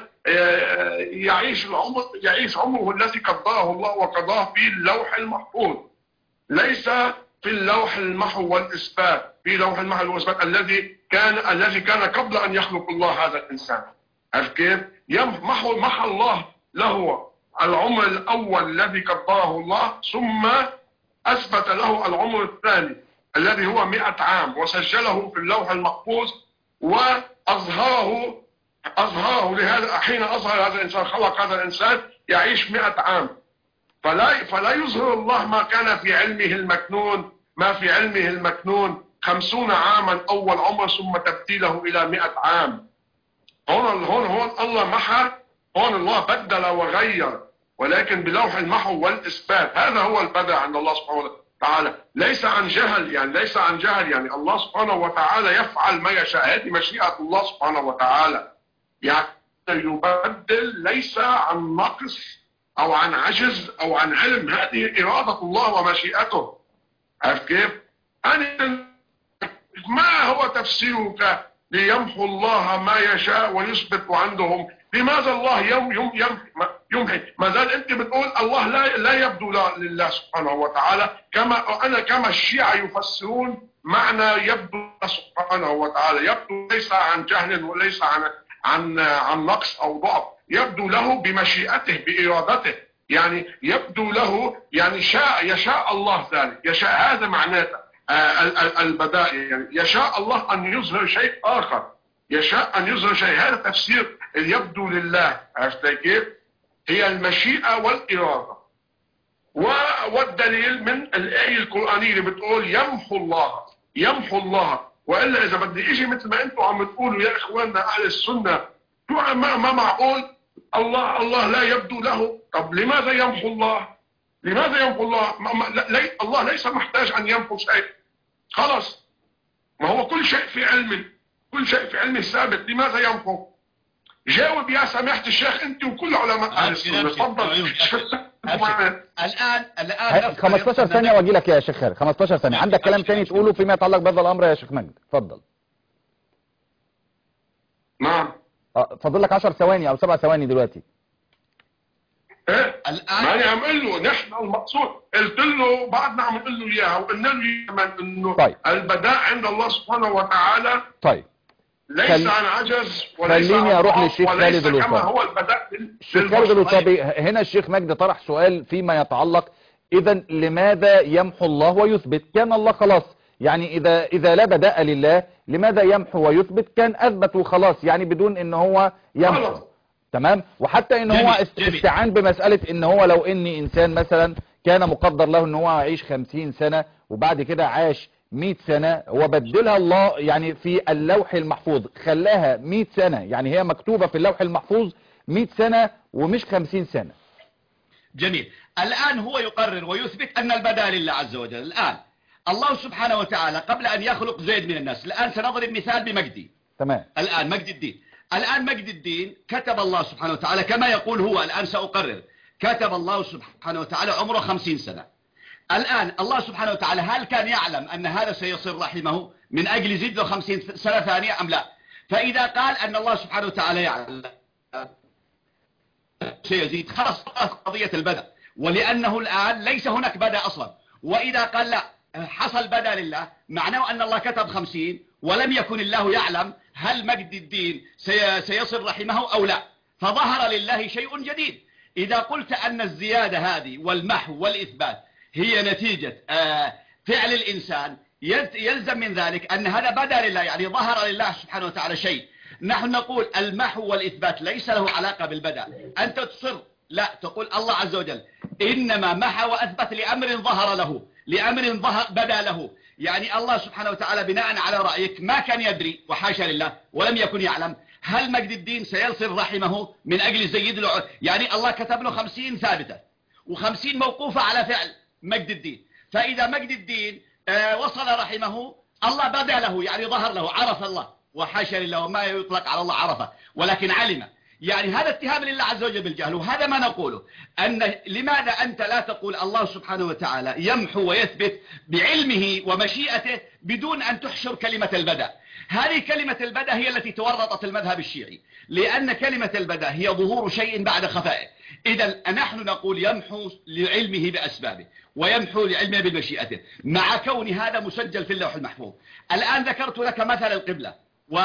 يعيش العمر يعيش عمره الذي قدره الله وقضاه في اللوح المحفوظ، ليس في اللوح المحو والإثبات، في لوح المحو والإثبات الذي كان الذي كان قبل أن يخلق الله هذا الإنسان. عرفت كيف؟ محو محى الله له العمر الأول الذي قدره الله، ثم أثبت له العمر الثاني الذي هو مئة عام وسجله في اللوح المحفوظ وأظهره أظهره لهذا. حين أظهر هذا الإنسان خلق هذا الإنسان يعيش مئة عام، فلا فلا يظهر الله ما كان في علمه المكنون ما في علمه المكنون خمسون عاما أول عمر ثم تبديله إلى مئة عام. هون هون هون الله محى، هون الله بدل وغير، ولكن بلوح المحو والإثبات. هذا هو البدع عند الله سبحانه وتعالى، ليس عن جهل، يعني ليس عن جهل يعني الله سبحانه وتعالى يفعل ما يشاء، هذه مشيئة الله سبحانه وتعالى، يعني يبدل ليس عن نقص أو عن عجز أو عن علم، هذه إرادة الله ومشيئته. عارف كيف؟ أنا ما هو تفسيرك ليمحو الله ما يشاء ويثبت عندهم؟ لماذا الله يم يم يم يمحي؟ ما زال انت بتقول الله لا لا يبدو لله سبحانه وتعالى، كما انا كما الشيعة يفسرون معنى يبدو سبحانه وتعالى، يبدو ليس عن جهل وليس عن عن عن نقص او ضعف، يبدو له بمشيئته بإرادته، يعني يبدو له يعني شاء يشاء الله ذلك، يشاء، هذا معناته البدائع، يعني يشاء الله أن يظهر شيء آخر، يشاء أن يظهر شيء، هذا تفسير يبدو لله. عرفت كيف؟ هي المشيئة والإرادة. والدليل من الآية القرآنية اللي بتقول يمحو الله يمحو الله. وإلا إذا بدي إجي مثل ما أنتم عم تقولوا يا إخواننا أهل السنة، ما, ما معقول الله الله لا يبدو له. طب لماذا يمحو الله؟ لماذا يمحو الله؟ ما ما لي الله ليس محتاج أن يمحو شيء، خلاص، ما هو كل شيء في علمه، كل شيء في علمه ثابت، لماذا يمحو؟ جاوب يا سماحة الشيخ أنت وكل علماء أهل السنة. تفضل. الآن الآن خمستاشر ثانية واجي لك يا شيخ خالد، خمستاشر ثانية. عندك كلام ثاني تقوله فيما يتعلق بهذا الأمر يا شيخ مجد؟ تفضل. نعم. اه فاضل لك عشر ثواني أو سبع ثواني دلوقتي. ايه الان ماني عم اقول له نحن المقصود، قلت له بعدنا عم نقول له اياها، وقلنا له كمان انه طيب. البداء عند الله سبحانه وتعالى طيب ليس خل... عن عجز وليس خليني اروح للشيخ خالد الوصابي. كما هو البداء الشيخ خالد الوصابي، هنا الشيخ مجد طرح سؤال فيما يتعلق اذا لماذا يمحو الله ويثبت؟ كان الله خلاص، يعني اذا اذا لا بداء لله لماذا يمحو ويثبت؟ كان اثبت وخلاص، يعني بدون ان هو يمحو. تمام. وحتى ان هو استعان بمسألة ان هو لو ان انسان مثلا كان مقدر له ان هو يعيش خمسين سنة وبعد كده عاش مئة سنة، وبدلها الله يعني في اللوح المحفوظ خلاها مئة سنة، يعني هي مكتوبة في اللوح المحفوظ مئة سنة ومش خمسين سنة. جميل. الآن هو يقرر ويثبت أن البداء لله عز وجل. الآن الله سبحانه وتعالى قبل أن يخلق زيد من الناس، الآن سنضرب مثال بمجدي. تمام. الآن مجد الدين الآن مجد الدين كتب الله سبحانه وتعالى كما يقول هو، الآن سأقرر، كتب الله سبحانه وتعالى عمره خمسين سنة. الآن الله سبحانه وتعالى هل كان يعلم أن هذا سيصير رحمه من أجل زيد له خمسين سنة ثانية أم لا؟ فإذا قال أن الله سبحانه وتعالى يعلم سيزيد، خلاص قضية البدء، ولأنه الآن ليس هناك بدء أصلا. وإذا قال لا، حصل بدا لله، معناه أن الله كتب خمسين ولم يكن الله يعلم هل مجد الدين سيصل رحمه أو لا، فظهر لله شيء جديد. إذا قلت أن الزيادة هذه والمحو والإثبات هي نتيجة فعل الإنسان، يلزم من ذلك أن هذا بدا لله، يعني ظهر لله سبحانه وتعالى شيء. نحن نقول المحو والإثبات ليس له علاقة بالبدء. أنت تصر لا تقول الله عز وجل إنما محى وأثبت لأمر ظهر له، لأمر ظهر بدا له. يعني الله سبحانه وتعالى بناء على رأيك ما كان يدري وحاشا لله ولم يكن يعلم هل مجد الدين سيصل رحمه من أجل زيد الع... يعني الله كتب له خمسين ثابتة وخمسين موقوفة على فعل مجد الدين. فإذا مجد الدين آه وصل رحمه الله بدا له، يعني ظهر له، عرف الله وحاشا لله وما يطلق على الله عرفه ولكن علم. يعني هذا اتهام لله عز وجل بالجهل. وهذا ما نقوله، أن لماذا أنت لا تقول الله سبحانه وتعالى يمحو ويثبت بعلمه ومشيئته بدون أن تحشر كلمة البدء. هذه كلمة البدء هي التي تورطت المذهب الشيعي، لأن كلمة البدء هي ظهور شيء بعد خفائه. إذا نحن نقول يمحو لعلمه بأسبابه ويمحو لعلمه بمشيئته، مع كون هذا مسجل في اللوح المحفوظ. الآن ذكرت لك مثل القبلة،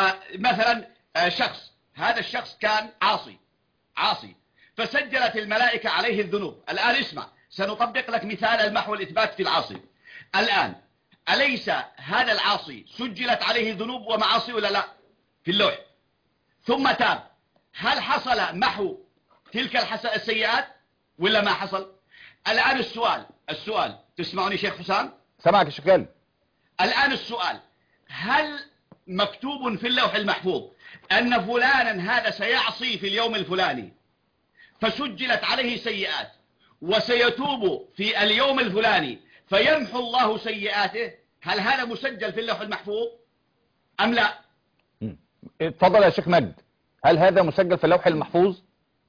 ومثلا شخص، هذا الشخص كان عاصي عاصي فسجلت الملائكة عليه الذنوب. الآن اسمع، سنطبق لك مثال المحو والإثبات في العاصي. الآن أليس هذا العاصي سجلت عليه ذنوب ومعاصي ولا لا في اللوح؟ ثم تاب، هل حصل محو تلك السيئات ولا ما حصل؟ الآن السؤال السؤال تسمعني شيخ حسام؟ سمعك شكال. الآن السؤال، هل مكتوب في اللوح المحفوظ أن فلانا هذا سيعصي في اليوم الفلاني فسجلت عليه سيئات وسيتوب في اليوم الفلاني فيمحو الله سيئاته؟ هل هذا مسجل في اللوح المحفوظ أم لا؟ اتفضل يا شيخ مجد، هل هذا مسجل في اللوح المحفوظ؟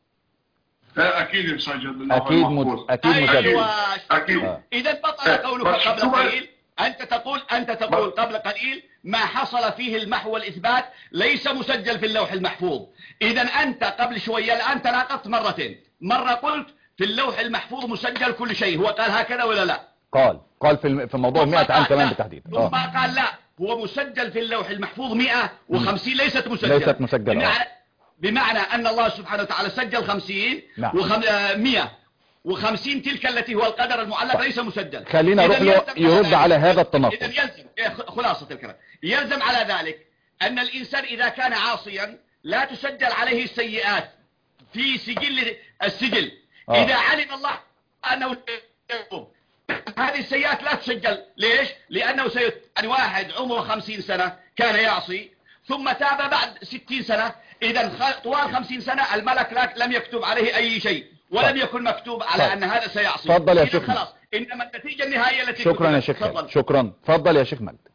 لا أكيد مسجل باللوح أكيد المحفوظ. مت... أكيد مسجل. أيوة. أكيد. آه. إذا بطل قولك قبل قليل. أنت تقول أنت تقول قبل قليل ما حصل فيه المحو والإثبات ليس مسجل في اللوح المحفوظ. إذا أنت قبل شوية الآن تناقضت مرتين، مرة قلت في اللوح المحفوظ مسجل كل شيء، هو قال هكذا ولا لا؟ قال قال في في موضوع مئة عام كمان بالتحديد. ثم آه. قال لا، هو مسجل في اللوح المحفوظ مئة وخمسين ليست مسجلة. ليست مسجلة. بمعنى, بمعنى أن الله سبحانه وتعالى سجل خمسين نعم. وخم... مئة وخمسين تلك التي هو القدر المعلق ليس مسجل. خلينا نروح له يرد على هذا التناقض. إذن يلزم خلاصة الكلام، يلزم على ذلك أن الإنسان إذا كان عاصيا لا تسجل عليه السيئات في سجل السجل. آه. إذا علم الله أنه يتوب هذه السيئات لا تسجل. ليش؟ لأنه سيت... يعني واحد عمره خمسين سنة كان يعصي ثم تاب بعد ستين سنة، إذا طوال خمسين سنة الملك لم يكتب عليه أي شيء ولم يكن مكتوب على طيب. أن هذا سيعصي. تفضل يا شيخ. خلاص، إنما النتيجة النهائية التي شكرا يا شيخ. تفضل. شكرا. تفضل يا شيخ مجد.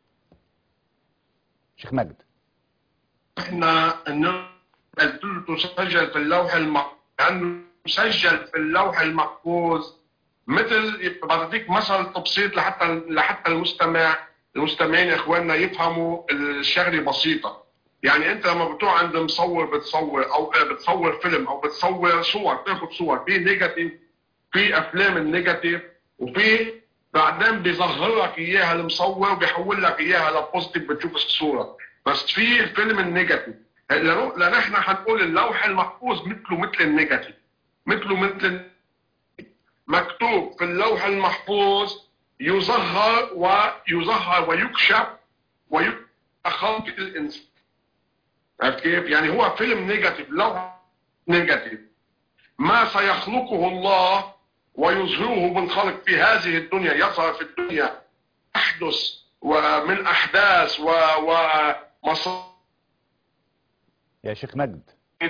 شيخ مجد. احنا انه تسجل في اللوح المحفوظ، يعني مسجل في اللوح المحفوظ. مثل بعطيك مثل تبسيط لحتى لحتى المستمع المستمعين اخواننا يفهموا الشغله بسيطه. يعني انت لما بتروح عند مصور بتصور او بتصور فيلم او بتصور صور، بتاخذ صور في نيجاتيف، في افلام النيجاتيف، وفي بعدين بيظهر لك اياها المصور وبيحول لك اياها لبوزيتيف بتشوف الصوره. بس في الفيلم النيجاتيف، لنحن حنقول اللوح المحفوظ مثله مثل النيجاتيف، مثله مثل مكتوب في اللوح المحفوظ يظهر ويظهر ويكشف ويكشف خلق الانسان. عرفت كيف؟ يعني هو فيلم نيجاتيف، لوح نيجاتيف، ما سيخلقه الله ويظهره بالخلق في هذه الدنيا، يظهر في الدنيا أحدث ومن أحداث ومصائب يا شيخ مجد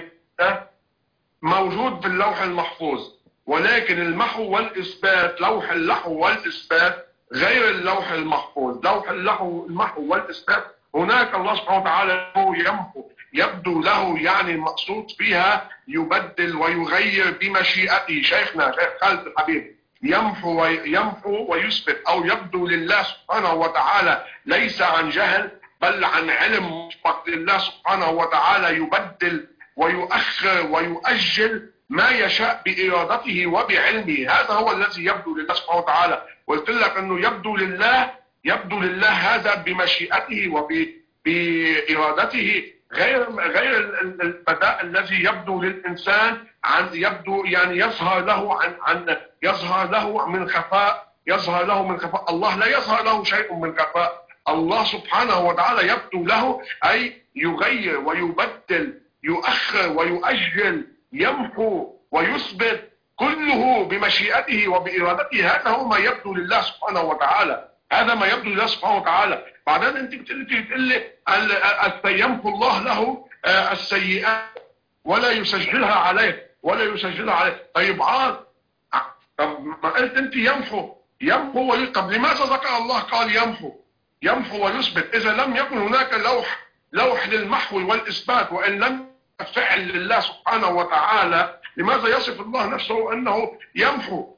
موجود في اللوح المحفوظ. ولكن المحو والإثبات، لوح اللحو والإثبات غير اللوح المحفوظ. لوح اللحو المحو والإثبات هناك الله سبحانه وتعالى يمحو، يبدو له يعني المقصود فيها يبدل ويغير بمشيئته. شيخنا شيخ خالد الحبيب يمحو ويمحو ويثبت، او يبدو لله سبحانه وتعالى ليس عن جهل بل عن علم مسبق لله سبحانه وتعالى، يبدل ويؤخر ويؤجل ما يشاء بإرادته وبعلمه. هذا هو الذي يبدو لله سبحانه وتعالى. قلت لك أنه يبدو لله يبدو لله هذا بمشيئته وبإرادته، غير غير البداء الذي يبدو للإنسان عن يبدو يعني يظهر له عن عن يظهر له من خفاء يظهر له من خفاء. الله لا يظهر له شيء من خفاء. الله سبحانه وتعالى يبدو له أي يغير ويبدل، يؤخر ويؤجل، يمحو ويثبت، كله بمشيئته وبإرادته. هذا هو ما يبدو لله سبحانه وتعالى. هذا ما يبدو لله سبحانه وتعالى. بعدين انت بتقول لي يمحو الله له السيئات ولا يسجلها عليه ولا يسجلها عليه. طيب عاد طب ما قلت انت يمحو يمحو وي... طب لماذا ذكر الله قال يمحو يمحو ويثبت؟ اذا لم يكن هناك لوح لوح للمحو والاثبات، وان لم فعل لله سبحانه وتعالى، لماذا يصف الله نفسه انه يمحو؟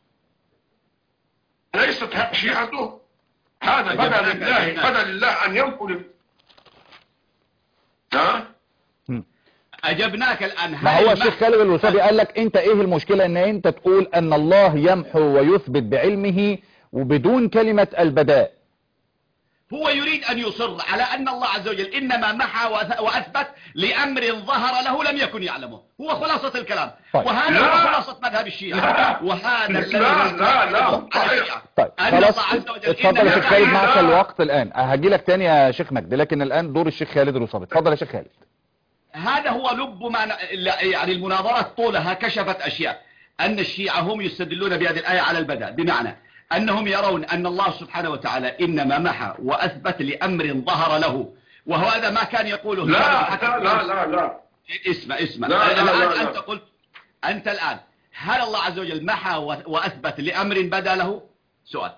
ليست مشيئته. هذا بدا لله بدا لله ان يمحو لل... ها اجبناك الان. ما هو الشيخ خالد الوصابي قال لك انت ايه المشكلة ان انت تقول ان الله يمحو ويثبت بعلمه وبدون كلمة البداء؟ هو يريد أن يصر على أن الله عز وجل إنما محى وأثبت لأمر ظهر له لم يكن يعلمه. هو خلاصة الكلام. طيب. وهذا هو خلاصة مذهب الشيعة. وهذا الذي لا لا لا طيب خلاص اتفضل يا شيخ خالد، معك الوقت الآن. هجي لك تاني يا شيخ مجدي، لكن الآن دور الشيخ خالد الوصابي. اتفضل يا شيخ خالد. هذا هو لب ما ن... يعني المناظرات طولها كشفت أشياء. أن الشيعة هم يستدلون بهذه الآية على البدء، بمعنى أنهم يرون أن الله سبحانه وتعالى إنما محى وأثبت لأمر ظهر له، وهذا ما كان يقوله. لا لا لا لا لا اسمع اسمع لا لا الآن لا لا. أنت قلت أنت الآن هل الله عز وجل محى وأثبت لأمر بدا له؟ سؤال.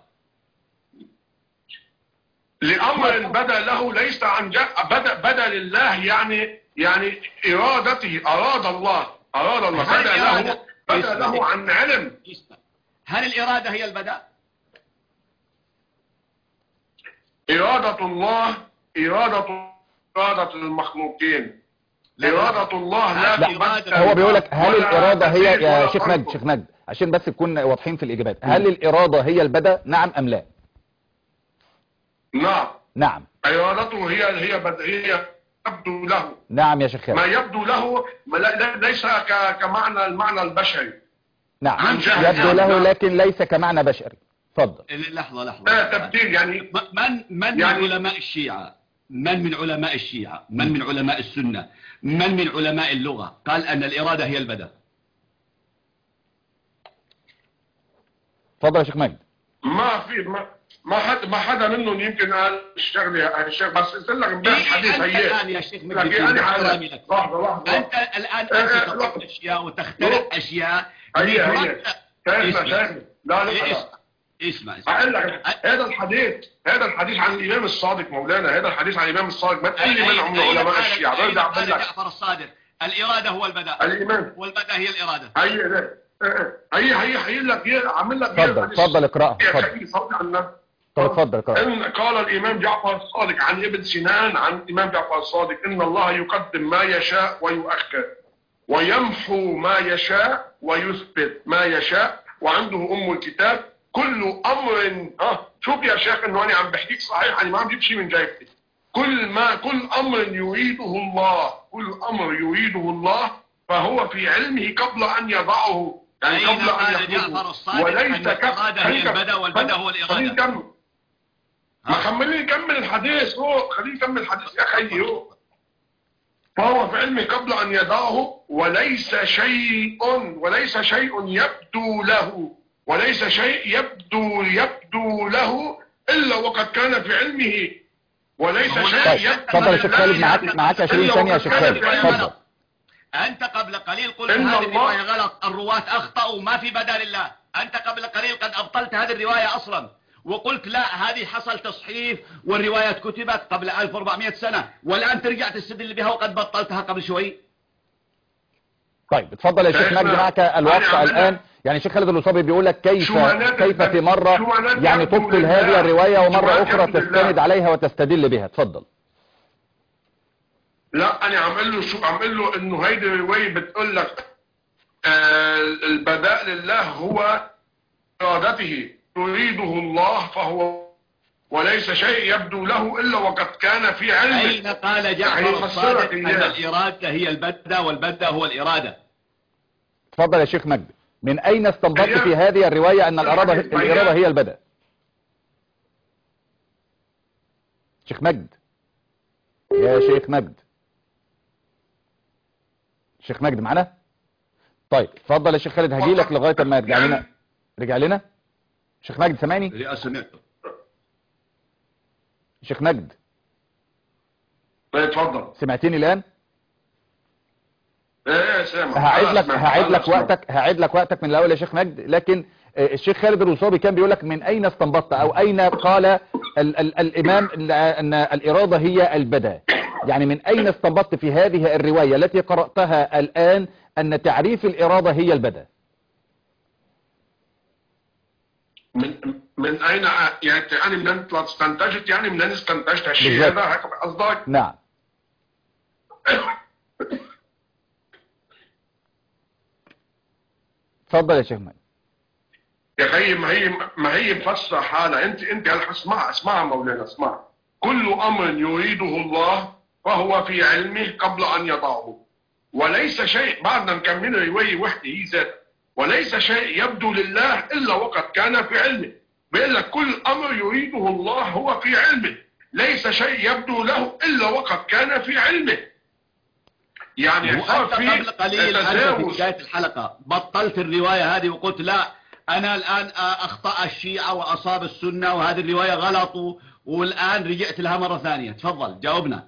لأمر بدا له ليس عن جاء بدا بدا لله، يعني يعني إرادته. أراد الله أراد الله بدا له بدا له عن علم. هل الإرادة هي البدء؟ إرادة الله إرادة إرادة المخلوقين. إرادة الله لا تبدل. هو بيقول لك هل الإرادة هي يا شيخ مجد شيخ مجد عشان بس نكون واضحين في الإجابات، هل الإرادة هي البدء؟ نعم أم لا؟ نعم نعم. إرادته هي هي بدء يبدو له. نعم يا شيخ خالد. ما يبدو له ليس كمعنى المعنى البشري. نعم يبدو له لكن ليس كمعنى بشري. اتفضل. لحظة لحظة. تبديل يعني من من يعني من علماء الشيعة من من علماء الشيعة من من علماء السنة من من علماء اللغة قال أن الإرادة هي البدء؟ اتفضل يا شيخ مجد. ما في ما ما حد ما حدا منهم يمكن قال الشغله الشيخ، بس قلت لك امبارح الحديث هي الآن يا شيخ مجد لحظه لحظه أنت الآن أنت تقول أشياء وتخترع أشياء. هي هي شايفنا شايفنا لا لا اسمع اسمع اقول لك هذا الحديث هذا الحديث عن الامام الصادق مولانا، هذا الحديث عن الامام الصادق. ما تقول لي منهم من علماء الشيعة. برجع بقول لك جعفر الصادق الإرادة هو البدء، الإمام والبدء هي الإرادة. هي ده هي هي هي لك عامل لك. اتفضل اتفضل اقرأ. اتفضل طب اتفضل اقرأ. إن قال الإمام جعفر الصادق عن ابن سنان عن الإمام جعفر الصادق إن الله يقدم ما يشاء ويؤخر ويمحو ما يشاء ويثبت ما يشاء وعنده أم الكتاب. كل أمر ها شوف يا شيخ إنه أنا عم بحكيك صحيح، أنا ما عم بجيب شيء من جايبتي. كل ما كل أمر يريده الله كل أمر يريده الله فهو في علمه قبل أن يضعه، يعني قبل أن يخلقه. وليس الإرادة هي البدء والبدء هو الإرادة. ما خليني نكمل الحديث هو خليني نكمل الحديث يا خيي هو. فهو في علمه قبل أن يضعه وليس شيء وليس شيء يبدو له وليس شيء يبدو يبدو له إلا وقد كان في علمه. وليس شيء يبدو. اتفضل يا شيخ خالد، معاك معاك عشرين ثانية يا شيخ خالد. اتفضل. أنت قبل قليل قلت هذه الرواية غلط، الرواة أخطأوا ما في بدل الله. أنت قبل قليل قد أبطلت هذه الرواية أصلا وقلت لا هذه حصل تصحيف والرواية كتبت قبل ألف وأربعمائة سنة، والآن ترجع تستدل بها وقد بطلتها قبل شوي. طيب اتفضل يا شيخ مجدي، معك الوقت الآن. يعني الشيخ خالد الوصابي بيقول لك كيف كيف في مرة يعني تبطل هذه الرواية ومرة أخرى تستند عليها وتستدل بها. اتفضل. لا أنا عم أقول له شو عم أقول له إنه هيدي الرواية بتقول لك البداء لله هو إرادته يريده الله فهو، وليس شيء يبدو له إلا وقد كان في علمه. أين قال جعفر الصادق أن الإرادة هي البدء والبدء هو الإرادة؟ تفضل يا شيخ مجد، من أين استنبطت في هذه الرواية أن الإرادة الإرادة هي البدء؟ شيخ مجد، يا شيخ مجد، شيخ مجد معنا؟ طيب اتفضل يا شيخ خالد، هجي لك لغايه اما يرجع لنا. رجع لنا شيخ مجد، سامعني؟ لا سمعت. شيخ مجد اتفضل. سمعتني الان؟ ايه سامع. هعيد لك هعيد لك وقتك هعيد لك وقتك من الاول يا شيخ مجد، لكن الشيخ خالد الوصابي كان بيقول لك من اين استنبطت او اين قال ال ال الامام ان الاراده هي البدء، يعني من اين استنبطت في هذه الروايه التي قراتها الان ان تعريف الاراده هي البدء؟ من من اين يعني يعني من انت استنتجت يعني من اين استنتجت الشيء هذا هيك قصدك؟ نعم. اتفضل يا شيخ مجد. يا اخي ما هي ما هي مفسره حالها. انت انت اسمع اسمع مولانا اسمع. كل امر يريده الله فهو في علمه قبل ان يضعه، وليس شيء، بعدنا نكمل روايه وحده هي ذات، وليس شيء يبدو لله الا وقد كان في علمه. بيقول لك كل امر يريده الله هو في علمه، ليس شيء يبدو له الا وقد كان في علمه. يعني صار في قبل قليل أنت في بداية الحلقة بطلت الرواية هذه وقلت لا أنا الآن أخطأ الشيعة وأصاب السنة وهذه الرواية غلط، والآن رجعت لها مرة ثانية. تفضل جاوبنا.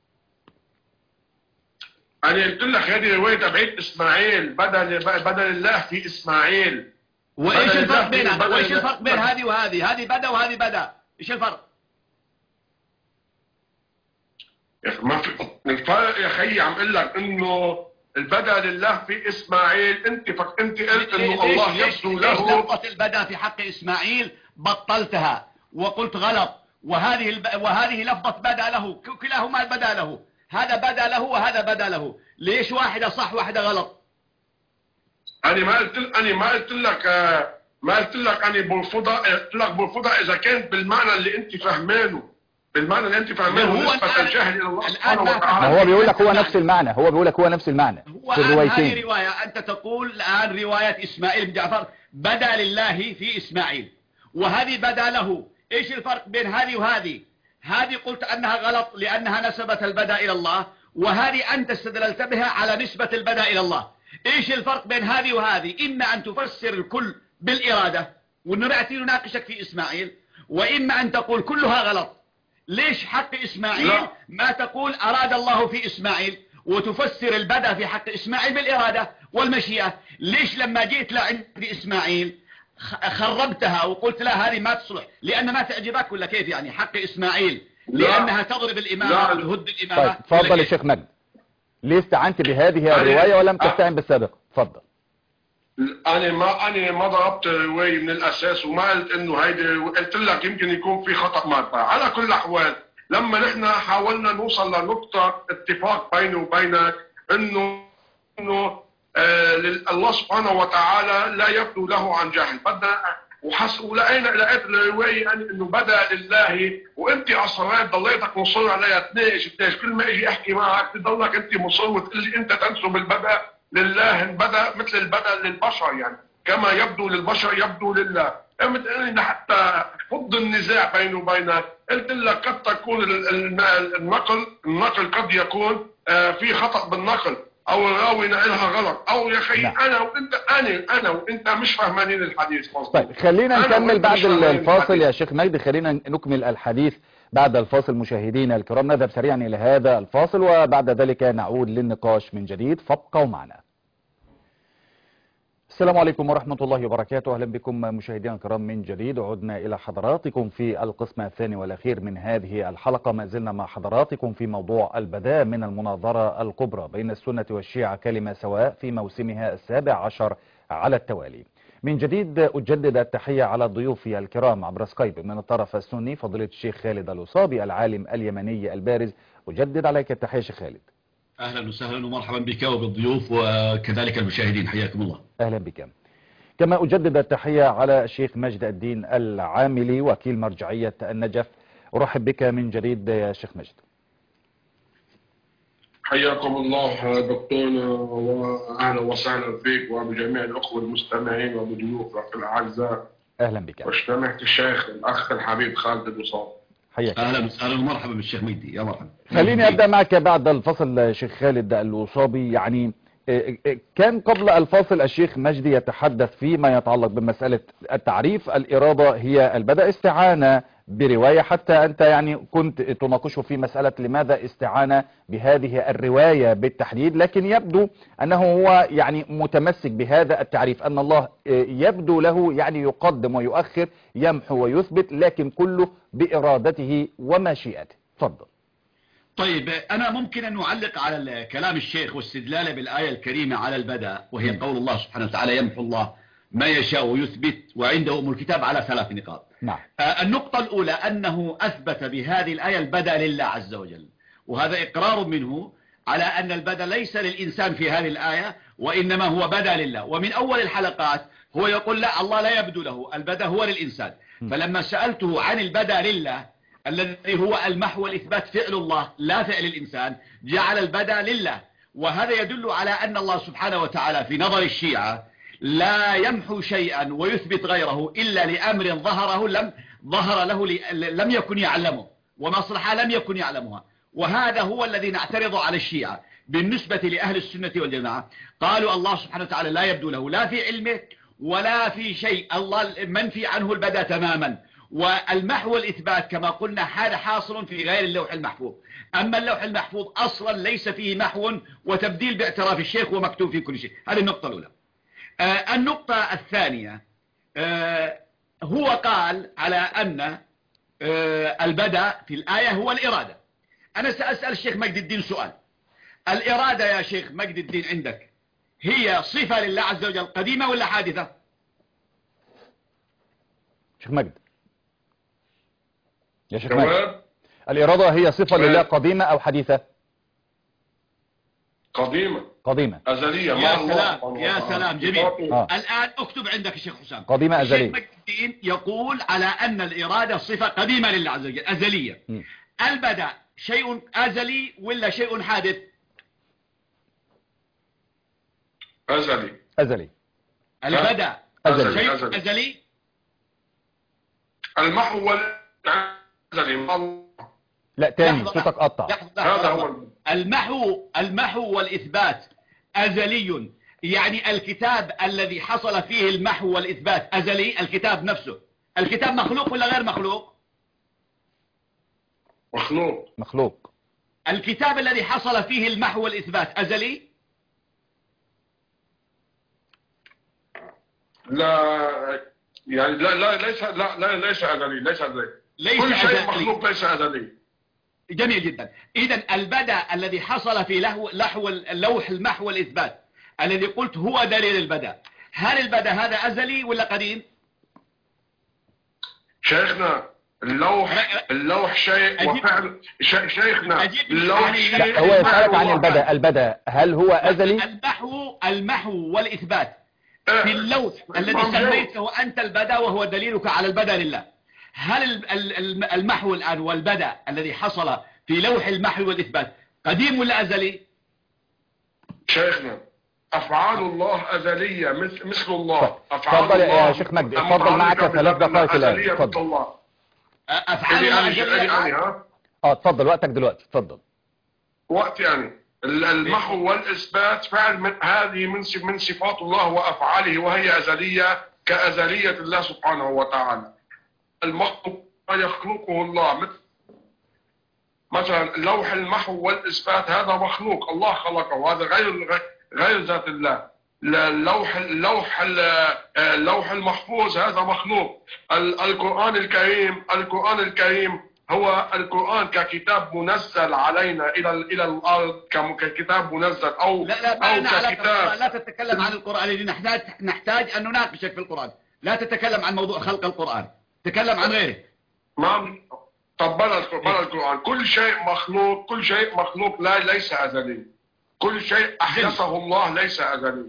أنا قلت لك هذه رواية تبعيد إسماعيل، بدل بدل الله في إسماعيل. وإيش الفرق بينها؟ وإيش الفرق بين هذه وهذه؟ هذه بدأ وهذه بدأ، إيش الفرق؟ ما في الفرق يا خي، عم اقول لك انه البدء لله في اسماعيل. انت فك... انت قلت انه الله يبدو له. ليش لفظة البدء في حق اسماعيل بطلتها وقلت غلط، وهذه الب... وهذه لفظة بدأ له، كلاهما بدأ له، هذا بدأ له وهذا بدأ له، ليش واحدة صح واحدة غلط؟ انا ما قلت انا ما قلت لك ما قلت لك انا برفضها، قلت لك برفضها اذا كانت بالمعنى اللي انت فاهمانه، بالمعنى اللي انت فاهمينه نسبة الجهل الى الله سبحانه وتعالى. ما هو بيقول لك هو نفس المعنى، هو بيقول لك هو نفس المعنى في الروايتين. هذه رواية أنت تقول الآن رواية إسماعيل بن جعفر بدا لله في إسماعيل، وهذه بدا له، إيش الفرق بين هذه وهذه؟ هذه قلت أنها غلط لأنها نسبت البدا إلى الله، وهذه أنت استدللت بها على نسبة البدا إلى الله. إيش الفرق بين هذه وهذه؟ إما أن تفسر الكل بالإرادة ونرأتي نناقشك في إسماعيل، وإما أن تقول كلها غلط. ليش حق إسماعيل لا. ما تقول أراد الله في إسماعيل وتفسر البدء في حق إسماعيل بالإرادة والمشيئة؟ ليش لما جيت لعند إسماعيل خربتها وقلت لا هذه ما تصلح لأن ما تعجبك ولا كيف؟ يعني حق إسماعيل لأنها تضرب الإمامة وتهد الإمامة. طيب تفضل يا شيخ مجد، ليه استعنت بهذه الرواية ولم تستعن بالسابق؟ تفضل. انا ما انا ما ضربت الروايه من الاساس وما قلت انه هيدي، قلت لك يمكن يكون في خطا مطبع. على كل الاحوال لما نحن حاولنا نوصل لنقطه اتفاق بيني وبينك انه انه آه الله سبحانه وتعالى لا يبدو له عن جهل، بدنا وحس ولقينا لقيت الروايه يعني انه بدا لله، وانت اصريت ضليتك مصر عليها تناقش تناقش كل ما اجي احكي معك تضلك انت مصر وتقول لي انت تنسب البدء لله، بدأ مثل البدء للبشر، يعني كما يبدو للبشر يبدو لله. حتى فض النزاع بيني وبينك قلت لك قد تكون النقل النقل قد يكون في خطأ بالنقل او الراوي نقلها غلط، او يا اخي انا وانت انا انا وانت مش فاهمانين الحديث. طيب خلينا نكمل بعد الفاصل يا شيخ مجدي، خلينا نكمل الحديث بعد الفاصل. مشاهدينا الكرام نذهب سريعا إلى هذا الفاصل وبعد ذلك نعود للنقاش من جديد، فابقوا معنا. السلام عليكم ورحمة الله وبركاته، أهلا بكم مشاهدينا الكرام من جديد. عدنا إلى حضراتكم في القسم الثاني والأخير من هذه الحلقة. ما زلنا مع حضراتكم في موضوع البداء من المناظرة الكبرى بين السنة والشيعة كلمة سواء في موسمها السابع عشر على التوالي. من جديد أجدد التحية على ضيوفي الكرام عبر سكايب من الطرف السني فضيلة الشيخ خالد الوصابي العالم اليمني البارز. أجدد عليك التحية شيخ خالد. أهلا وسهلا ومرحبا بك وبالضيوف وكذلك المشاهدين، حياكم الله. أهلا بك. كما أجدد التحية على الشيخ مجد الدين العاملي وكيل مرجعية النجف. أرحب بك من جديد يا شيخ مجد. حياكم الله دكتورنا، وأهلا وسهلا فيك وبجميع الأخوة المستمعين وبضيوفك الأعزاء. أهلا بك. واجتمعت الشيخ الأخ الحبيب خالد المصاب. حياك. أهلا وسهلا ومرحبا بالشيخ مجدي، يا مرحبا. خليني أبدأ معك بعد الفصل شيخ خالد الوصابي. يعني كان قبل الفاصل الشيخ مجدي يتحدث فيما يتعلق بمسألة التعريف. الإرادة هي البدء، استعانة برواية، حتى أنت يعني كنت تناقشه في مسألة لماذا استعانة بهذه الرواية بالتحديد، لكن يبدو أنه هو يعني متمسك بهذا التعريف، أن الله يبدو له يعني يقدم ويؤخر، يمحو ويثبت، لكن كله بإرادته ومشيئته. تفضل. طيب، أنا ممكن أن أعلق على كلام الشيخ واستدلاله بالآية الكريمة على البدء، وهي م. قول الله سبحانه وتعالى: يمحو الله ما يشاء ويثبت وعنده أم الكتاب، على ثلاث نقاط. نعم. آه النقطة الأولى أنه أثبت بهذه الآية البدء لله عز وجل، وهذا إقرار منه على أن البدء ليس للإنسان في هذه الآية، وإنما هو بدء لله. ومن أول الحلقات هو يقول لا، الله لا يبدو له، البدء هو للإنسان. م. فلما سألته عن البدء لله الذي هو المحو والإثبات، فعل الله لا فعل الإنسان، جعل البدء لله. وهذا يدل على أن الله سبحانه وتعالى في نظر الشيعة لا يمحو شيئا ويثبت غيره إلا لأمر ظهره لم ظهر له لم يكن يعلمه، ومصلحة لم يكن يعلمها. وهذا هو الذي نعترض على الشيعة بالنسبة لأهل السنة والجماعة. قالوا الله سبحانه وتعالى لا يبدو له لا في علمه ولا في شيء، الله منفي عنه البدء تماما. والمحو والإثبات كما قلنا هذا حاصل في غير اللوح المحفوظ. أما اللوح المحفوظ أصلا ليس فيه محو وتبديل باعتراف الشيخ ومكتوب في كل شيء. هذه النقطة الأولى. آه النقطة الثانية، آه هو قال على أن آه البدء في الآية هو الإرادة. أنا سأسأل الشيخ مجد الدين سؤال: الإرادة يا شيخ مجد الدين عندك هي صفة لله عز وجل قديمة ولا حادثة؟ شيخ مجد يا شيخ مجد، الإرادة هي صفة لله قديمة أو حديثة؟ قديمة. قديمة أزلية. يا سلام يا سلام، جميل. آه. الآن اكتب عندك الشيخ حسام: قديمة أزلية. الشيخ مجد الدين يقول على أن الإرادة صفة قديمة لله عز وجل أزلية. م. البدء شيء أزلي ولا شيء حادث؟ أزلي. أزلي. البدء أزلي. شيء أزلي. أزلي. المحو أزلي. لا تاني صوتك قطع. هذا هو المحو المحو والإثبات أزلي، يعني الكتاب الذي حصل فيه المحو والإثبات أزلي. الكتاب نفسه، الكتاب مخلوق ولا غير مخلوق؟ مخلوق. مخلوق. الكتاب الذي حصل فيه المحو والإثبات أزلي؟ لا يعني لا لا ليس لا لا ليس أزلي. ليس أزلي. ليس كل شيء أزلي. مخلوق ليس أزلي. جميل جدا. إذن البدء الذي حصل في لهو لحو اللوح المحو والإثبات الذي قلت هو دليل البدء، هل البدء هذا أزلي ولا قديم؟ شيخنا اللوح اللوح شيء وفعل شيخنا اللوح شيء. هو يسألك عن البدء. البدء هل هو أزلي؟ المحو المحو والإثبات في اللوح الذي سميته أنت البدء وهو دليلك على البدء لله، هل المحو الآن والبدء الذي حصل في لوح المحو والإثبات قديم ولا أزلي؟ شيخنا أفعال الله أزلية مثل مثل الله. تفضل يا شيخ مجدي، تفضل معك ثلاث دقائق الآن. تفضل. أفعال الله أزلية. اه تفضل، وقتك دلوقتي، تفضل. وقت يعني المحو والإثبات فعل من هذه من من صفات الله وأفعاله، وهي أزلية كأزلية الله سبحانه وتعالى. المخلوق يخلقه الله، مثل مثلا لوح المحو والإثبات هذا مخلوق الله خلقه، وهذا غير غير ذات الله. اللوح اللوح اللوح المحفوظ هذا مخلوق. القرآن الكريم القرآن الكريم هو القرآن ككتاب منزل علينا إلى إلى الأرض، ككتاب منزل أو لا لا أو ككتاب. لا تتكلم عن القرآن، لأن نحتاج نحتاج أن نناقشك في القرآن. لا تتكلم عن موضوع خلق القرآن، تكلم عن غيره. ما طب بلا بلا القرآن كل شيء مخلوق، كل شيء مخلوق لا ليس أزلي. كل شيء أحدثه الله ليس أزلي.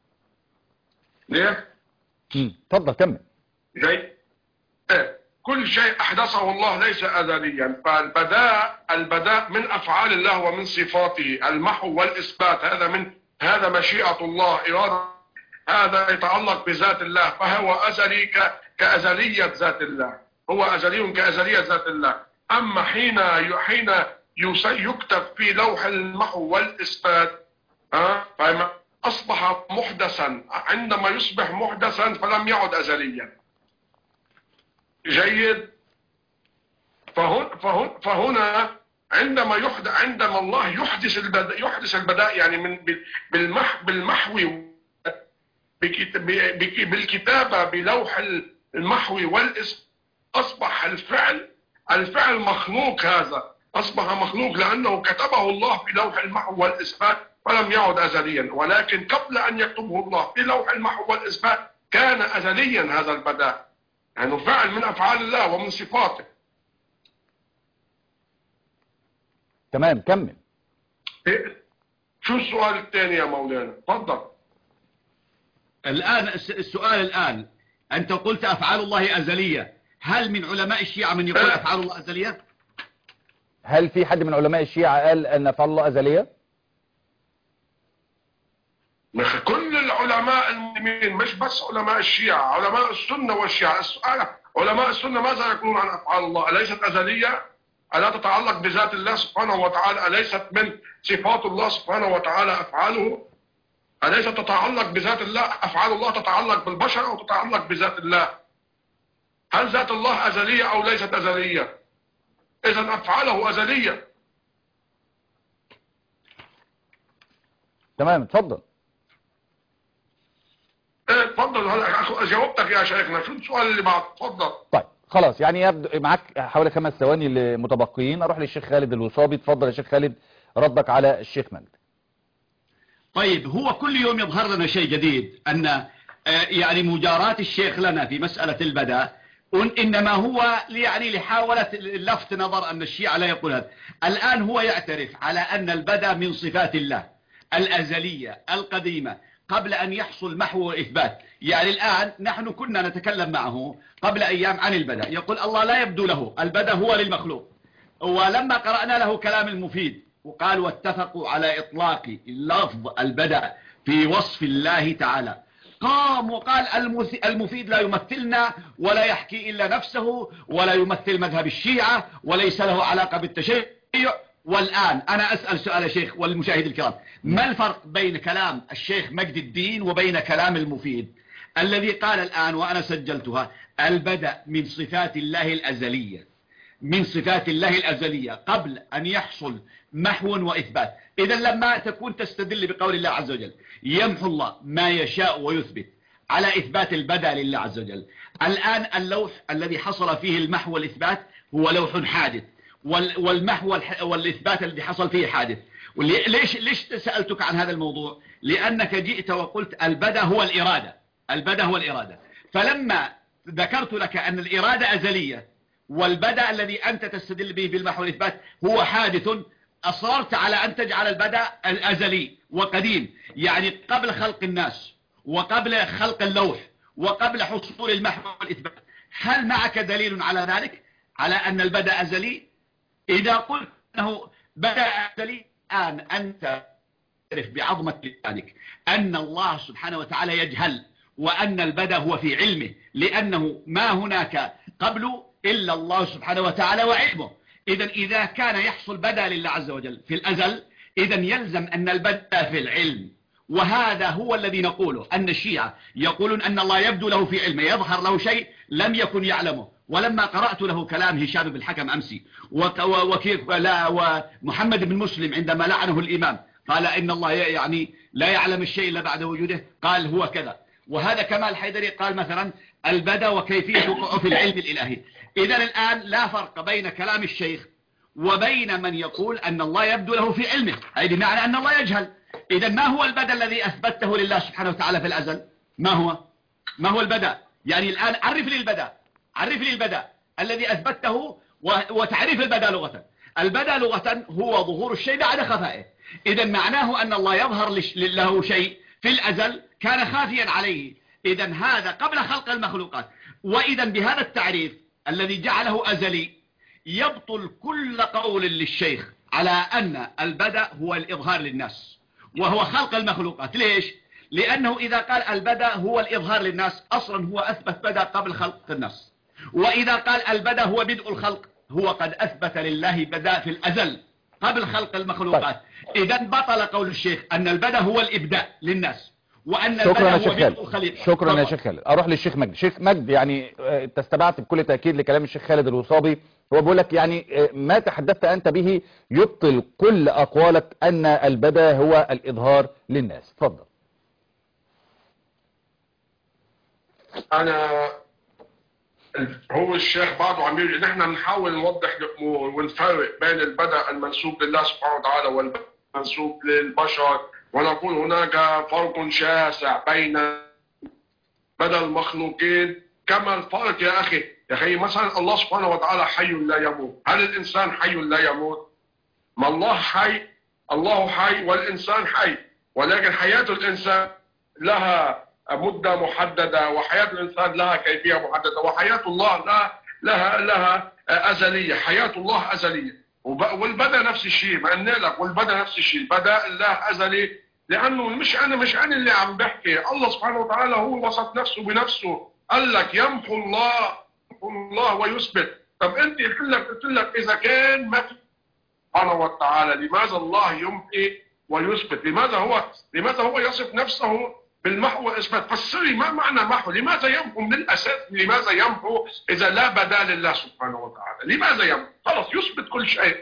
ليه؟ تفضل كمل. جاي إيه؟ كل شيء أحدثه الله ليس أزليا، فالبداء البداء من أفعال الله ومن صفاته، المحو والإثبات هذا من هذا مشيئة الله، إرادة، هذا يتعلق بذات الله، فهو أزلي كأزلية ذات الله، هو أزلي كأزلية ذات الله. أما حين حين يكتب في لوح المحو والإثبات أه؟ فما أصبح محدثا، عندما يصبح محدثا فلم يعد أزليا. جيد. فهن فهن فهنا عندما يحدث عندما الله يحدث البداء يحدث البداء يعني من بالمح بالمحو بالكتابة بلوح المحو والإثبات، أصبح الفعل الفعل مخلوق، هذا أصبح مخلوق لأنه كتبه الله في لوح المحو والإثبات فلم يعد أزليا. ولكن قبل أن يكتبه الله في لوح المحو والإثبات كان أزليا هذا البداء، يعني فعل من أفعال الله ومن صفاته. تمام كمل. إيه؟ شو السؤال الثاني يا مولانا؟ تفضل. الآن السؤال الآن، أنت قلت أفعال الله أزلية، هل من علماء الشيعة من يقول أفعال الله أزلية؟ هل في حد من علماء الشيعة قال أن أفعال الله أزلية؟ كل العلماء المسلمين، مش بس علماء الشيعة، علماء السنة والشيعة. السؤال علماء السنة ماذا يقولون عن أفعال الله؟ أليست أزلية؟ ألا تتعلق بذات الله سبحانه وتعالى؟ أليست من صفات الله سبحانه وتعالى أفعاله؟ أليست تتعلق بذات الله؟ أفعال الله تتعلق بالبشر أو تتعلق بذات الله؟ هل ذات الله أزلية أو ليست أزلية؟ إذن أفعاله أزلية. تمام تفضل. ايه تفضل، هلا جاوبتك يا شيخنا، شو السؤال اللي بعد؟ تفضل. طيب خلاص، يعني يبدو معاك حوالي خمس ثواني المتبقيين، اروح للشيخ خالد الوصابي. اتفضل يا شيخ خالد، ردك على الشيخ مجد. طيب، هو كل يوم يظهر لنا شيء جديد، ان يعني مجاراة الشيخ لنا في مسألة البداء انما هو يعني لحاولة لفت نظر ان الشيعة لا يقول هذا. الان هو يعترف على ان البداء من صفات الله الازلية القديمة قبل أن يحصل محو وإثبات. يعني الآن نحن كنا نتكلم معه قبل أيام عن البدء، يقول الله لا يبدو له، البدء هو للمخلوق. ولما قرأنا له كلام المفيد وقال واتفقوا على إطلاق لفظ البدء في وصف الله تعالى، قام وقال المفيد لا يمثلنا ولا يحكي إلا نفسه ولا يمثل مذهب الشيعة وليس له علاقة بالتشيع. والآن أنا أسأل سؤال يا شيخ والمشاهد الكرام، ما الفرق بين كلام الشيخ مجد الدين وبين كلام المفيد الذي قال الآن وأنا سجلتها البدء من صفات الله الأزلية، من صفات الله الأزلية قبل أن يحصل محو وإثبات؟ إذا لما تكون تستدل بقول الله عز وجل يمحو الله ما يشاء ويثبت على إثبات البدء لله عز وجل، الآن اللوح الذي حصل فيه المحو والإثبات هو لوح حادث، والمحو والإثبات الذي حصل فيه حادث. ليش ليش سألتك عن هذا الموضوع؟ لأنك جئت وقلت البدء هو الإرادة، البدء هو الإرادة. فلما ذكرت لك أن الإرادة أزلية والبدء الذي أنت تستدل به بالمحو والإثبات هو حادث، أصررت على أن تجعل البدء الأزلي وقديم، يعني قبل خلق الناس وقبل خلق اللوح وقبل حصول المحو والإثبات. هل معك دليل على ذلك، على أن البدء أزلي؟ إذا قلت أنه بدأ أزلي، الآن أنت تعرف بعظمة لسانك أن الله سبحانه وتعالى يجهل، وأن البدء هو في علمه، لأنه ما هناك قبل إلا الله سبحانه وتعالى وعلمه. إذا إذا كان يحصل بدء لله عز وجل في الأزل، إذا يلزم أن البدء في العلم. وهذا هو الذي نقوله، أن الشيعة يقولون أن الله يبدو له في علمه، يظهر له شيء لم يكن يعلمه. ولما قرأت له كلام هشام بن الحكم أمسي وكيف لا ومحمد بن مسلم عندما لعنه الإمام قال إن الله يعني لا يعلم الشيء إلا بعد وجوده، قال هو كذا. وهذا كمال حيدري قال مثلا البدء وكيفية وقوعه في العلم الإلهي. إذا الآن لا فرق بين كلام الشيخ وبين من يقول أن الله يبدو له في علمه، أي بمعنى أن الله يجهل. إذا ما هو البدء الذي أثبته لله سبحانه وتعالى في الأزل؟ ما هو ما هو البدء؟ يعني الآن عرف لي البدء، عرف لي البدء الذي أثبته وتعريف البدء لغة. البدء لغة هو ظهور الشيء بعد خفائه. إذا معناه أن الله يظهر له شيء في الأزل كان خافيا عليه، إذا هذا قبل خلق المخلوقات. وإذا بهذا التعريف الذي جعله أزلي يبطل كل قول للشيخ على أن البدء هو الإظهار للناس وهو خلق المخلوقات. ليش؟ لأنه إذا قال البدء هو الإظهار للناس أصلا هو أثبت بدء قبل خلق الناس، وإذا قال البدء هو بدء الخلق هو قد أثبت لله بدء في الأزل قبل خلق المخلوقات. إذا بطل قول الشيخ أن البدء هو الإبداء للناس وأن البدء هو بدء الخليقة. شكرا يا شيخ خالد. أروح للشيخ مجد. شيخ مجد، يعني تستبعت بكل تأكيد لكلام الشيخ خالد الوصابي، هو بيقول لك يعني ما تحدثت أنت به يبطل كل أقوالك أن البدء هو الإظهار للناس. تفضل. أنا هو الشيخ بعضه عم يقول نحن نحاول نوضح الأمور ونفرق بين البدء المنسوب لله سبحانه وتعالى والبدء المنسوب للبشر، ونقول هناك فرق شاسع بين بدء المخلوقين كما الفرق يا أخي. يا أخي مثلا الله سبحانه وتعالى حي لا يموت، هل الإنسان حي لا يموت؟ ما الله حي، الله حي والإنسان حي، ولكن حياة الإنسان لها مدة محددة وحياة الإنسان لها كيفية محددة، وحياة الله لها لها لها أزلية. حياة الله أزلية، والبدء نفس الشيء. ما قلنا لك والبدء نفس الشيء، بدء الله أزلي، لأنه مش أنا مش أنا اللي عم بحكي، الله سبحانه وتعالى هو وصف نفسه بنفسه، قال لك يمحو الله يمحو الله ويثبت. طب أنت قلت لك قلت لك إذا كان ما في سبحانه وتعالى لماذا الله يمحي ويثبت؟ لماذا هو لماذا هو يصف نفسه بالمحو والإثبات؟ فسري ما معنى محو؟ لماذا يمحو من الأساس؟ لماذا يمحو إذا لا بدال لله سبحانه وتعالى؟ لماذا يمحو؟ خلاص يثبت كل شيء.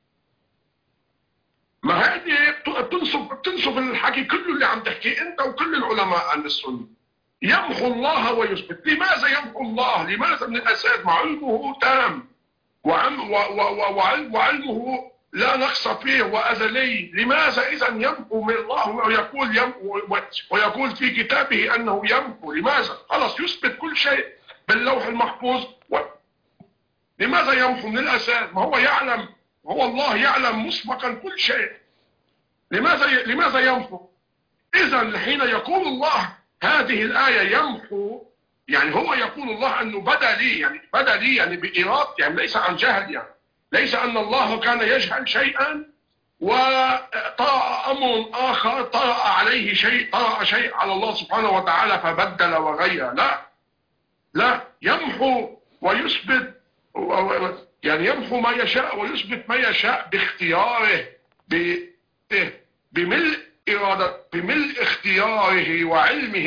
ما هذه بتنصب بتنصب الحكي كله اللي عم تحكيه انت وكل العلماء عن السنه. يمحو الله ويثبت. لماذا يمحو الله؟ لماذا من الاساس؟ مع علمه تام وعلم وعلم وعلمه لا نقص فيه وازلي. لماذا اذا يمحو من الله ويقول يمحو ويقول في كتابه انه يمحو؟ لماذا؟ خلاص يثبت كل شيء باللوح المحفوظ. لماذا يمحو من الاساس؟ ما هو يعلم، هو الله يعلم مسبقا كل شيء. لماذا لماذا يمحو؟ إذا حين يقول الله هذه الآية يمحو، يعني هو يقول الله أنه بدا لي، يعني بدا لي يعني بإرادة، يعني ليس عن جهل، يعني ليس أن الله كان يجهل شيئا وطرأ أمر آخر، طرأ عليه شيء، طرأ شيء على الله سبحانه وتعالى فبدل وغير. لا لا، يمحو ويثبت، يعني يمحو ما يشاء ويثبت ما يشاء باختياره، بملء إرادة، بملء اختياره وعلمه.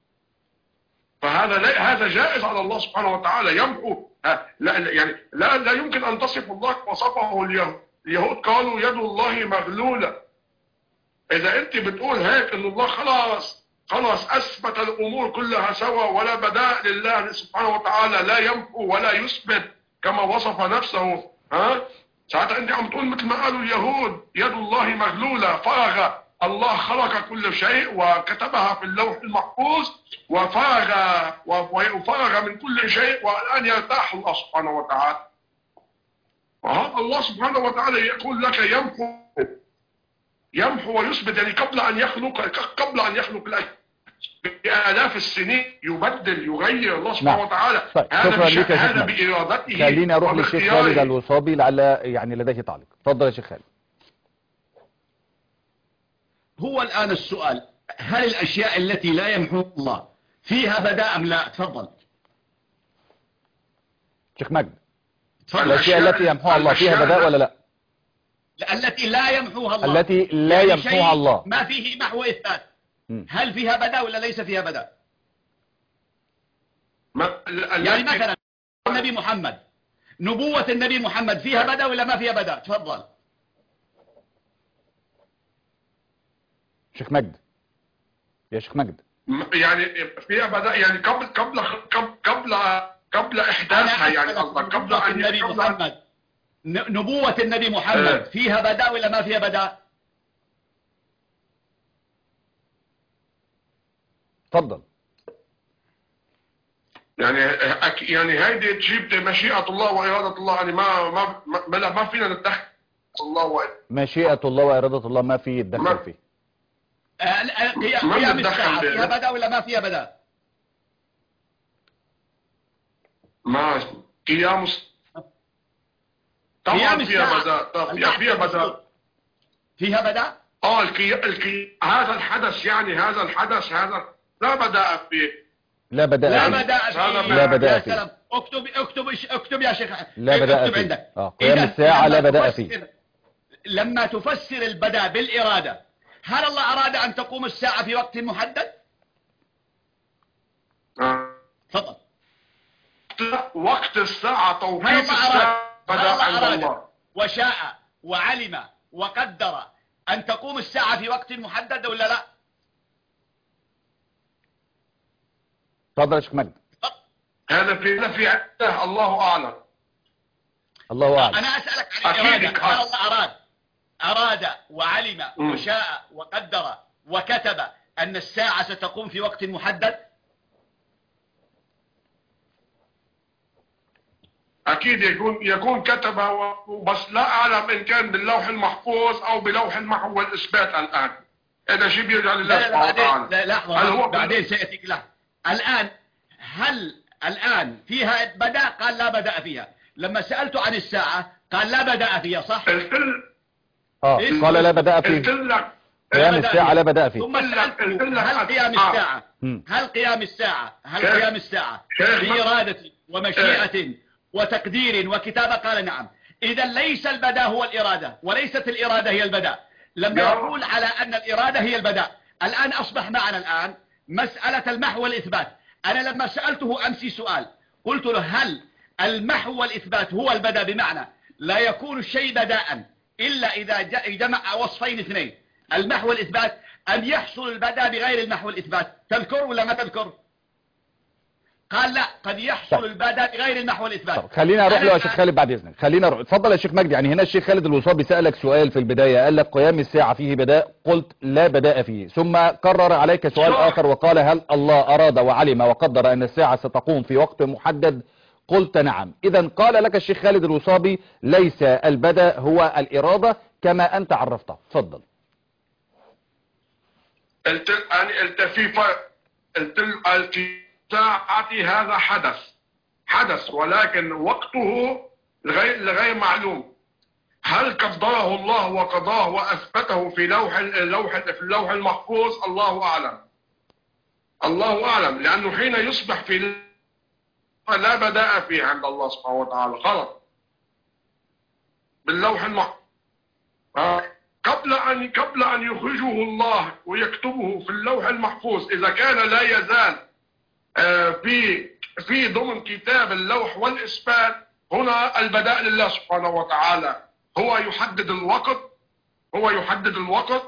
فهذا لا هذا جائز على الله سبحانه وتعالى. يمحو لا يعني لا لا يمكن أن تصف الله وصفه اليهود. اليهود قالوا يد الله مغلولة. إذا أنت بتقول هيك إن الله خلاص خلاص أثبت الأمور كلها سوا ولا بداء لله سبحانه وتعالى، لا يمحو ولا يثبت كما وصف نفسه، ها؟ ساعتها انت عم تقول مثل ما قالوا اليهود يد الله مغلولة، فرغ الله خلق كل شيء وكتبها في اللوح المحفوظ وفرغ وفرغ من كل شيء والآن يرتاح الله سبحانه وتعالى. وهذا الله سبحانه وتعالى يقول لك يمحو يمحو ويثبت، يعني قبل أن يخلق قبل أن يخلق الأشياء بآلاف السنين يبدل يغير الله سبحانه وتعالى. طيب. هذا هذا بإرادته. خليني أروح للشيخ خالد الوصابي لعل يعني لديه تعليق. تفضل يا شيخ خالد. هو الآن السؤال، هل الأشياء التي لا يمحو الله فيها بداء أم لا؟ تفضل شيخ مجد. الأشياء التي يمحوها الله فيها بداء ولا لا؟ التي لا يمحوها الله، التي لا يعني يمحوها الله ما فيه محو إثبات، هل فيها بداء ولا ليس فيها بداء؟ يعني مثلا النبي محمد، نبوة النبي محمد فيها بداء ولا ما فيها بداء؟ تفضل شيخ مجد. يا شيخ مجد، يعني فيها بداء، يعني قبل قبل قبل قبل احداثها، يعني قبل ان النبي محمد، نبوة النبي محمد فيها بداء ولا ما فيها بداء؟ تفضل. يعني يعني هيدي تجيب مشيئة الله وإرادة الله، يعني ما ما ما, ما فينا نتدخل الله و... مشيئة الله وإرادة الله ما في ما- يتدخل فيه. آه، آه، قيام ما قيام بتدخل الساعة بيه. فيها بدأ ولا ما فيها بدأ؟ ما قيام الس- طبعا قيام فيها الساعة بدأ طب البحث فيها بدأ المذكور فيها بدأ؟ اه القي... القي... هذا الحدث يعني هذا الحدث هذا لا بدأ فيه. لا بدأ لا فيه. بدأ هذا فيه. ما- لا بدأ يا فيه. سلام. اكتب اكتب اكتب يا شيخ. لا بدأ اكتب فيه. عندك. آه. قيام إذا الساعة لا لما بدأ تفسر- فيه. لما تفسر البدأ بالإرادة، هل الله أراد أن تقوم الساعة في وقت محدد؟ آه. تفضل. وقت الساعة هل توقيت الله أراد الساعة هل بدأ الله عند أراد الله. وشاء وعلم وقدر أن تقوم الساعة في وقت محدد ولا لا؟ تفضل يا شيخ مجد. هذا في هذا في عده الله أعلم. الله أعلم. أنا أسألك عن أكيد الإرادة. يك- هل الله أراد أراد وعلم مم. وشاء وقدر وكتب أن الساعة ستقوم في وقت محدد؟ أكيد يكون يكون كتبه و- بس لا أعلم إن كان باللوح المحفوظ أو بلوح المحو والإثبات الآن. هذا شيء بيرجع لله لا لا سبحانه بعدين وتعالى. لا هل لحظة هو بعدين سيأتيك له. الآن هل الآن فيها بدأ؟ قال لا بدأ فيها. لما سألته عن الساعة قال لا بدأ فيها، صح؟ قلت ل- اه إيه؟ قال لا بدأ قلت فيه. لك قيام بدأ الساعة فيها. لا بدأ فيه. ثم قلت لك- قلت سألته لك هل قيام آه. الساعة مم. هل قيام الساعة هل شيخ- قيام الساعة شيخ في ما- إرادة ومشيئة وتقدير وكتابة؟ قال نعم. إذا ليس البدء هو الإرادة وليست الإرادة هي البدء. لما يا- يقول على أن الإرادة هي البدء، الآن أصبح معنا الآن مسألة المحو والإثبات. أنا لما سألته أمسي سؤال قلت له هل المحو والإثبات هو البدء، بمعنى لا يكون الشيء بداء إلا إذا ج- جمع وصفين اثنين، المحو والإثبات، أن يحصل البدء بغير المحو والإثبات. تذكر ولا ما تذكر؟ قال لا، قد يحصل طب. البدء بغير المحو والإثبات. طب خلينا اروح أنا له يا الآن- شيخ خالد بعد اذنك. خلينا اروح. اتفضل يا شيخ مجدي. يعني هنا الشيخ خالد الوصابي سألك سؤال في البداية، قال لك قيام الساعة فيه بداء، قلت لا بداء فيه، ثم كرر عليك سؤال شكرا. آخر وقال هل الله أراد وعلم وقدر أن الساعة ستقوم في وقت محدد؟ قلت نعم. إذا قال لك الشيخ خالد الوصابي ليس البدء هو الإرادة كما أنت عرفتها. تفضل. قلت أنا قلت في فرق. قلت الساعة هذا حدث حدث ولكن وقته غير غير معلوم. هل قدره الله وقضاه وأثبته في لوح اللوح في اللوح المحفوظ؟ الله أعلم. الله أعلم، لأنه حين يصبح في لا بداء فيه عند الله سبحانه وتعالى، خلص باللوح المحفوظ. قبل أن قبل أن يخرجه الله ويكتبه في اللوح المحفوظ، إذا كان لا يزال في في ضمن كتاب اللوح والإثبات، هنا البداء لله سبحانه وتعالى. هو يحدد الوقت هو يحدد الوقت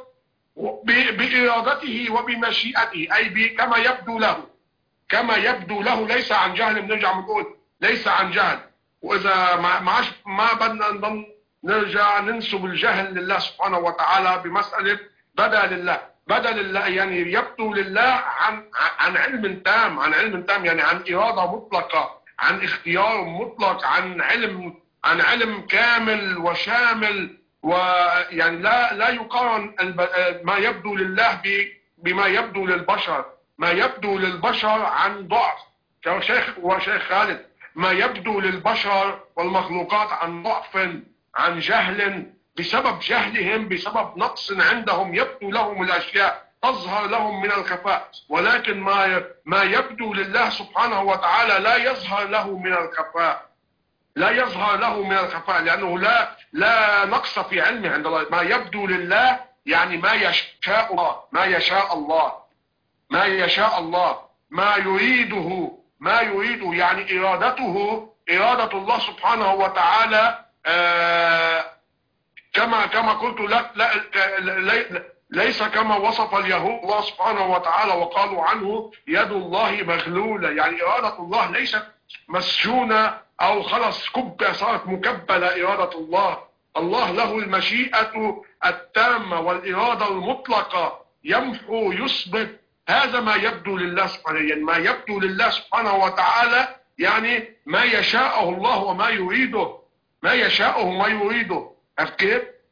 بإرادته وبمشيئته، أي كما يبدو له كما يبدو له ليس عن جهل. بنرجع بنقول ليس عن جهل، وإذا ما ما, ما بدنا نرجع ننسب الجهل لله سبحانه وتعالى بمسألة بدا لله. بدا لله يعني يبدو لله عن عن علم تام عن علم تام يعني عن إرادة مطلقة، عن اختيار مطلق، عن علم عن علم كامل وشامل. ويعني لا لا يقارن ما يبدو لله بما يبدو للبشر. ما يبدو للبشر عن ضعف شيخ وشيخ خالد، ما يبدو للبشر والمخلوقات عن ضعف، عن جهل، بسبب جهلهم، بسبب نقص عندهم يبدو لهم الأشياء، تظهر لهم من الخفاء. ولكن ما ما يبدو لله سبحانه وتعالى لا يظهر له من الخفاء لا يظهر له من الخفاء لأنه لا لا نقص في علمه عند الله. ما يبدو لله يعني ما يشاء الله ما يشاء الله ما يشاء الله ما يريده ما يريده يعني إرادته إرادة الله سبحانه وتعالى. آه كما كما قلت لا لا لا ليس كما وصف اليهود الله سبحانه وتعالى وقالوا عنه يد الله مغلولة. يعني إرادة الله ليست مسجونة أو خلص كبة صارت مكبلة. إرادة الله الله له المشيئة التامة والإرادة المطلقة، يمحو يثبت. هذا ما يبدو لله سبحانه يعني ما يبدو لله سبحانه وتعالى يعني ما يشاءه الله وما يريده ما يشاءه وما يريده. كيف؟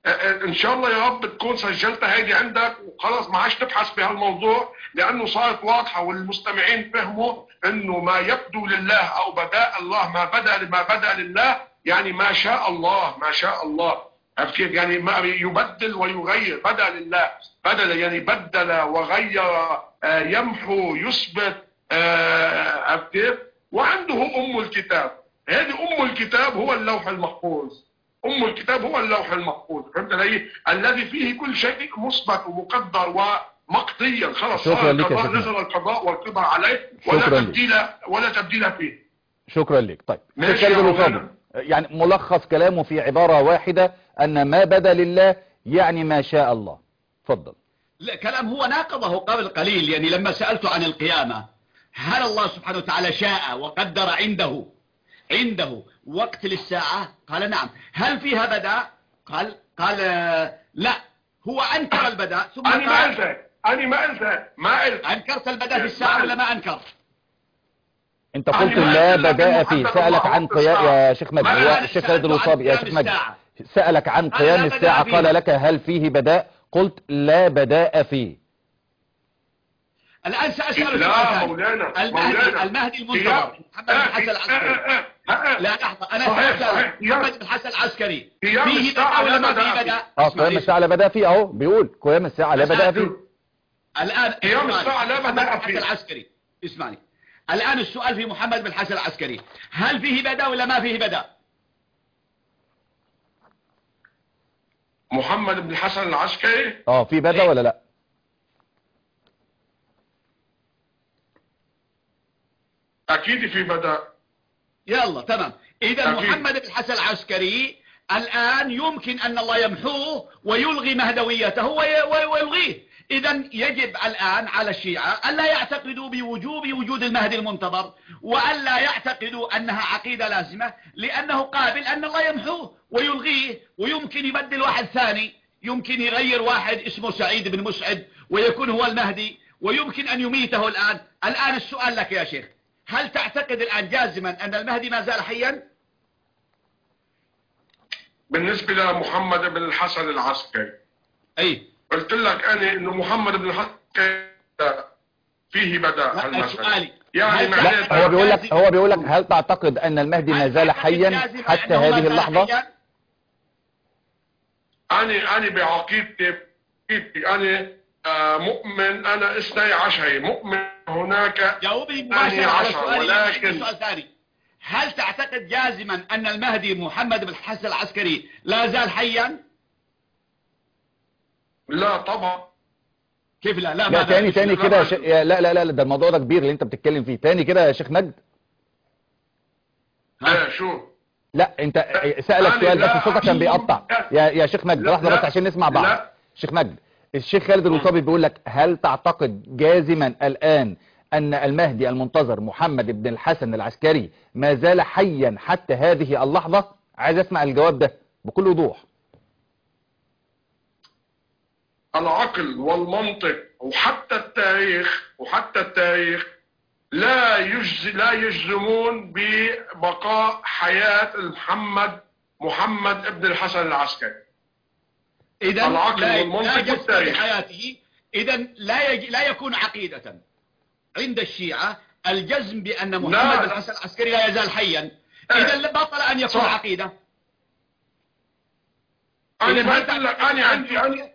ان شاء الله يا رب تكون سجلتها هيدي عندك وخلاص ما عادش تبحث بهالموضوع، لانه صارت واضحه والمستمعين فهموا انه ما يبدو لله او بدا الله، ما بدا لما بدا لله يعني ما شاء الله ما شاء الله. عرفت كيف؟ يعني ما يبدل ويغير، بدا لله، بدل يعني بدل وغير، آه يمحو يثبت، آه عرفت كيف؟ وعنده ام الكتاب، هذه ام الكتاب هو اللوح المحفوظ، ام الكتاب هو اللوح المحفوظ، فهمت علي؟ الذي فيه كل شيء مثبت ومقدر ومقضيا، خلاص صار القضاء، نزل القضاء والقضاء عليه ولا تبديل ولا تبديل فيه. شكرا لك. طيب ماشي يا مولانا. يعني ملخص كلامه في عبارة واحدة ان ما بدا لله يعني ما شاء الله. تفضل. لا، كلام هو ناقضه قبل قليل، يعني لما سألته عن القيامة هل الله سبحانه وتعالى شاء وقدر عنده عنده وقت للساعة؟ قال نعم. هل فيها بداء؟ قال قال لا. هو أنكر البداء ثم أنا ما أنسى أنا ما أنسى ما أنسى أنكرت البداء في الساعة ولا ما أنكر؟ أنت قلت لا بداء فيه. سألك عن قيام يا شيخ مجد، هو الشيخ خالد الوصابي يا شيخ مجد سألك عن قيام الساعة، قال لك هل فيه بداء؟ قلت لا بداء فيه. الآن سأسألك لا مولانا المهدي, المهدي المنتظر محمد بن الحسن العسكري. لا لحظة، أنا سأسأل محمد بن الحسن العسكري فيه بداء ولا ما فيه بداء؟ اه قيام الساعة لا بداء فيه، اهو بيقول قيام الساعة لا بداء فيه. الآن قيام الساعة لا بداء فيه. العسكري اسمعني، الآن السؤال في محمد بن الحسن العسكري، هل فيه بداء ولا ما فيه بداء؟ محمد بن الحسن العسكري اه في بداء ولا لا؟ أكيد في بداء. يلا تمام. إذا محمد بن الحسن العسكري الآن يمكن أن الله يمحوه ويلغي مهدويته ويلغيه. إذا يجب الآن على الشيعة ألا يعتقدوا بوجوب وجود المهدي المنتظر، وألا يعتقدوا أنها عقيدة لازمة، لأنه قابل أن الله يمحوه ويلغيه، ويمكن يبدل واحد ثاني، يمكن يغير واحد اسمه سعيد بن مسعد ويكون هو المهدي، ويمكن أن يميته الآن. الآن السؤال لك يا شيخ، هل تعتقد الآن جازما أن المهدي ما زال حيا؟ بالنسبة لمحمد بن الحسن العسكري أي قلت لك أنا إنه محمد بن الحسن فيه بداء المسألة. يعني لا هو بيقول لك هو بيقول لك هل تعتقد أن المهدي ما زال حيا حتى هذه اللحظة؟ أنا أنا بعقيدتي أنا مؤمن، أنا اثني عشر مؤمن هناك جاوبني مباشرة على سؤالي، ولكن سؤال ثاني، هل تعتقد جازما أن المهدي محمد بن الحسن العسكري لا زال حيا؟ لا طبعا. كيف لا؟ لا لا تاني تاني كده ش... لا لا لا ده الموضوع ده كبير اللي انت بتتكلم فيه. تاني كده يا شيخ مجد. ها شو؟ لا انت سألك سؤال بس صوتك كان بيقطع يا يا شيخ مجد. لحظة بس عشان نسمع بعض. لا. شيخ مجد، الشيخ خالد الوصابي بيقول لك هل تعتقد جازما الآن أن المهدي المنتظر محمد بن الحسن العسكري ما زال حيا حتى هذه اللحظة؟ عايز اسمع الجواب ده بكل وضوح. العقل والمنطق وحتى التاريخ وحتى التاريخ لا يجز لا يجزمون ببقاء حياة محمد محمد بن الحسن العسكري. إذا العقل لا والمنطق والتاريخ حياته، إذا لا يج... لا يكون عقيدة عند الشيعة الجزم بأن محمد بن الحسن العسكري لا يزال حيا. إذا بطل أن يكون صح. عقيدة. أنا ما أقول لك أنا عندي أنا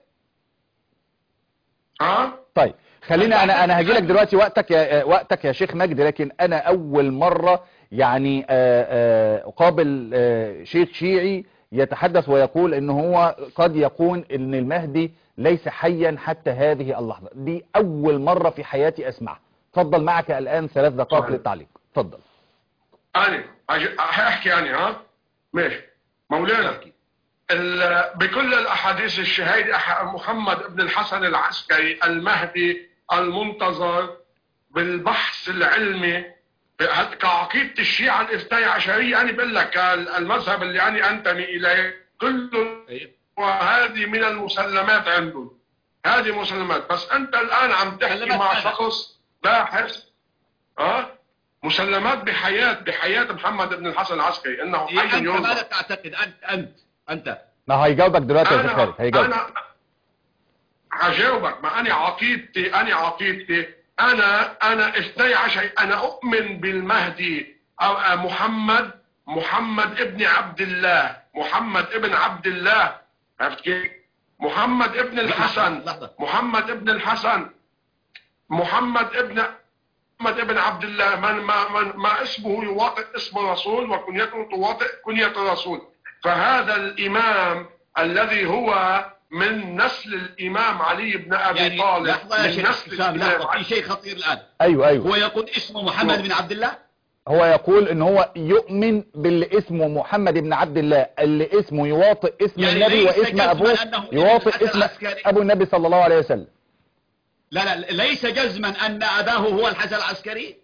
ها طيب خلينا انا انا هجي لك دلوقتي وقتك يا وقتك يا شيخ مجد، لكن انا اول مرة يعني اقابل شيخ شيعي يتحدث ويقول ان هو قد يكون ان المهدي ليس حيا حتى هذه اللحظة. دي اول مرة في حياتي اسمعها. تفضل معك الان ثلاث دقائق للتعليق. تفضل. انا هحكي يعني ها ماشي مولانا. بكل الاحاديث الشهيدة محمد بن الحسن العسكري المهدي المنتظر بالبحث العلمي كعقيدة الشيعة الاثني عشرية. أنا بقول لك المذهب اللي أنا أنتمي إليه كله وهذه من المسلمات عندهم، هذه مسلمات. بس أنت الآن عم تحكي مع شخص باحث اه مسلمات بحياة بحياة محمد بن الحسن العسكري انه حي يرضى. ماذا تعتقد انت انت انت ما هيجاوبك دلوقتي يا شيخ خالد، هيجاوبك. انا هجاوبك. ما انا عقيدتي انا عقيدتي انا انا اثني عشر، انا اؤمن بالمهدي أو محمد محمد ابن عبد الله، محمد ابن عبد الله، عرفت كيف؟ محمد ابن الحسن، محمد ابن الحسن، محمد ابن محمد ابن عبد الله، من ما, من ما اسمه يواطئ اسم الرسول وكنيته تواطئ كنية الرسول. فهذا الإمام الذي هو من نسل الإمام علي بن أبي يعني طالب، لحظة يا من شيخ نسل حسام، الإمام لحظة، في شيء خطير الآن. ايوه ايوه، هو يقول اسمه محمد بن عبد الله. هو يقول ان هو يؤمن باللي اسمه محمد بن عبد الله، اللي اسمه يواطئ اسم يعني النبي ليس واسم جزماً ابوه أنه يواطئ ابن اسم العسكري. ابو النبي صلى الله عليه وسلم. لا لا ليس جزما أن أباه هو الحسن العسكري.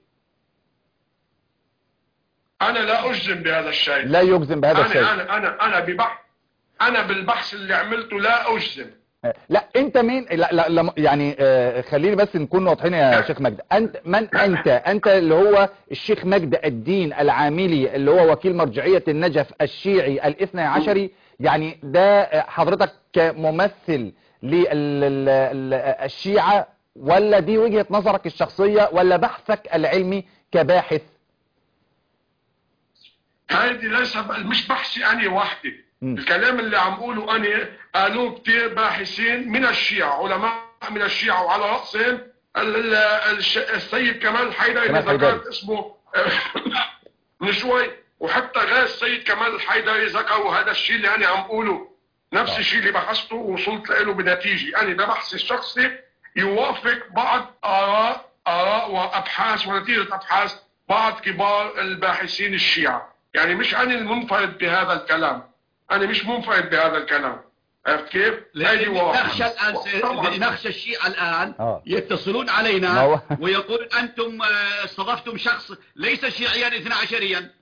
أنا لا أجزم بهذا الشيء، لا يجزم بهذا أنا الشيء. أنا أنا أنا ببحث، أنا بالبحث اللي عملته لا أجزم. لا انت مين؟ لا لا, لا يعني آه خليني بس نكون واضحين يا شيخ مجد. انت من انت؟ انت اللي هو الشيخ مجد الدين العاملي، اللي هو وكيل مرجعية النجف الشيعي الاثني عشري. يعني ده حضرتك كممثل للشيعة، ولا دي وجهة نظرك الشخصية، ولا بحثك العلمي كباحث؟ هذه ليس مش بحثي أنا وحدي. م. الكلام اللي عم قوله أنا قالوه كتير باحثين من الشيعة، علماء من الشيعة، وعلى رأسهم السيد كمال الحيدري اللي ذكرت اسمه من شوي، وحتى غير السيد كمال الحيدري ذكروا هذا الشيء اللي أنا عم قوله، نفس الشيء اللي بحثته ووصلت له بنتيجة. أنا ببحثي الشخصي يوافق بعض آراء آراء وأبحاث ونتيجة أبحاث بعض كبار الباحثين الشيعة. يعني مش أنا المنفرد بهذا الكلام، أنا مش منفرد بهذا الكلام، عرفت كيف؟ نخشى الآن نخشى الشيعة الآن آه. يتصلون علينا ويقولون أنتم استضفتم شخص ليس شيعيا اثنا عشريا.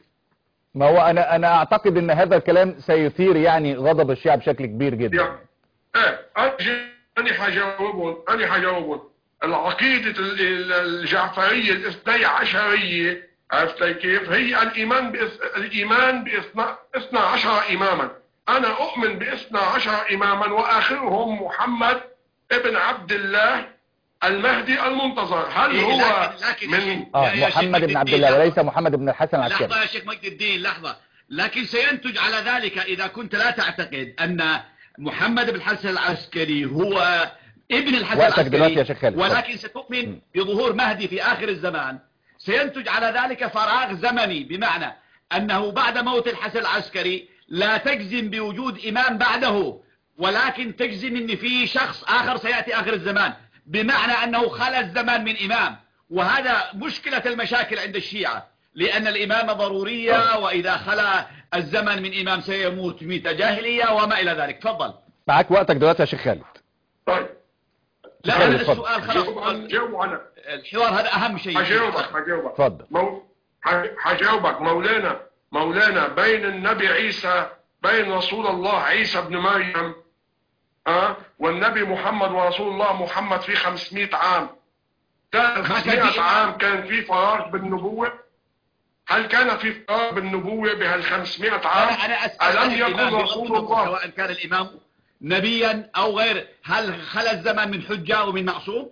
ما هو أنا أنا أعتقد أن هذا الكلام سيثير يعني غضب الشيعة بشكل كبير جدا. إيه أنا حجاوبهم أنا حجاوبهم العقيدة الجعفرية الاثني عشرية، عرفت كيف؟ هي الإيمان بإث... الإيمان باثنا عشر إماما. أنا أؤمن باثنا عشر إماما وآخرهم محمد ابن عبد الله المهدي المنتظر. هل هو لكن لكن من آه محمد بن عبد الله وليس محمد بن الحسن العسكري؟ لحظة يا شيخ مجد الدين، لحظة. لكن سينتج على ذلك إذا كنت لا تعتقد أن محمد بن الحسن العسكري هو ابن الحسن العسكري، يا شيخ خالد، ولكن ستؤمن بظهور مهدي في آخر الزمان، سينتج على ذلك فراغ زمني، بمعنى أنه بعد موت الحسن العسكري لا تجزم بوجود إمام بعده، ولكن تجزم أن في شخص آخر سيأتي آخر الزمان، بمعنى أنه خلى الزمان من إمام. وهذا مشكلة المشاكل عند الشيعة، لأن الإمامة ضرورية، وإذا خلى الزمن من إمام سيموت ميتة جاهلية وما إلى ذلك. تفضل، معك وقتك دلوقتي يا شيخ خالد. طيب لا أنا السؤال خلاص، جاوب أنا. الحوار هذا أهم شيء. حجاوبك حجاوبك تفضل. مو... حجاوبك مولانا مولانا بين النبي عيسى، بين رسول الله عيسى بن مريم أه؟ والنبي محمد ورسول الله محمد في خمسمائة عام. كان خمسمائة عام كان في فراغ بالنبوة؟ هل كان في فراغ بالنبوة بهال خمسمائة عام؟ أنا أنا ألم يكن رسول الله سواء كان الإمام نبيا أو غير، هل خلى الزمن من حجة ومن معصوم؟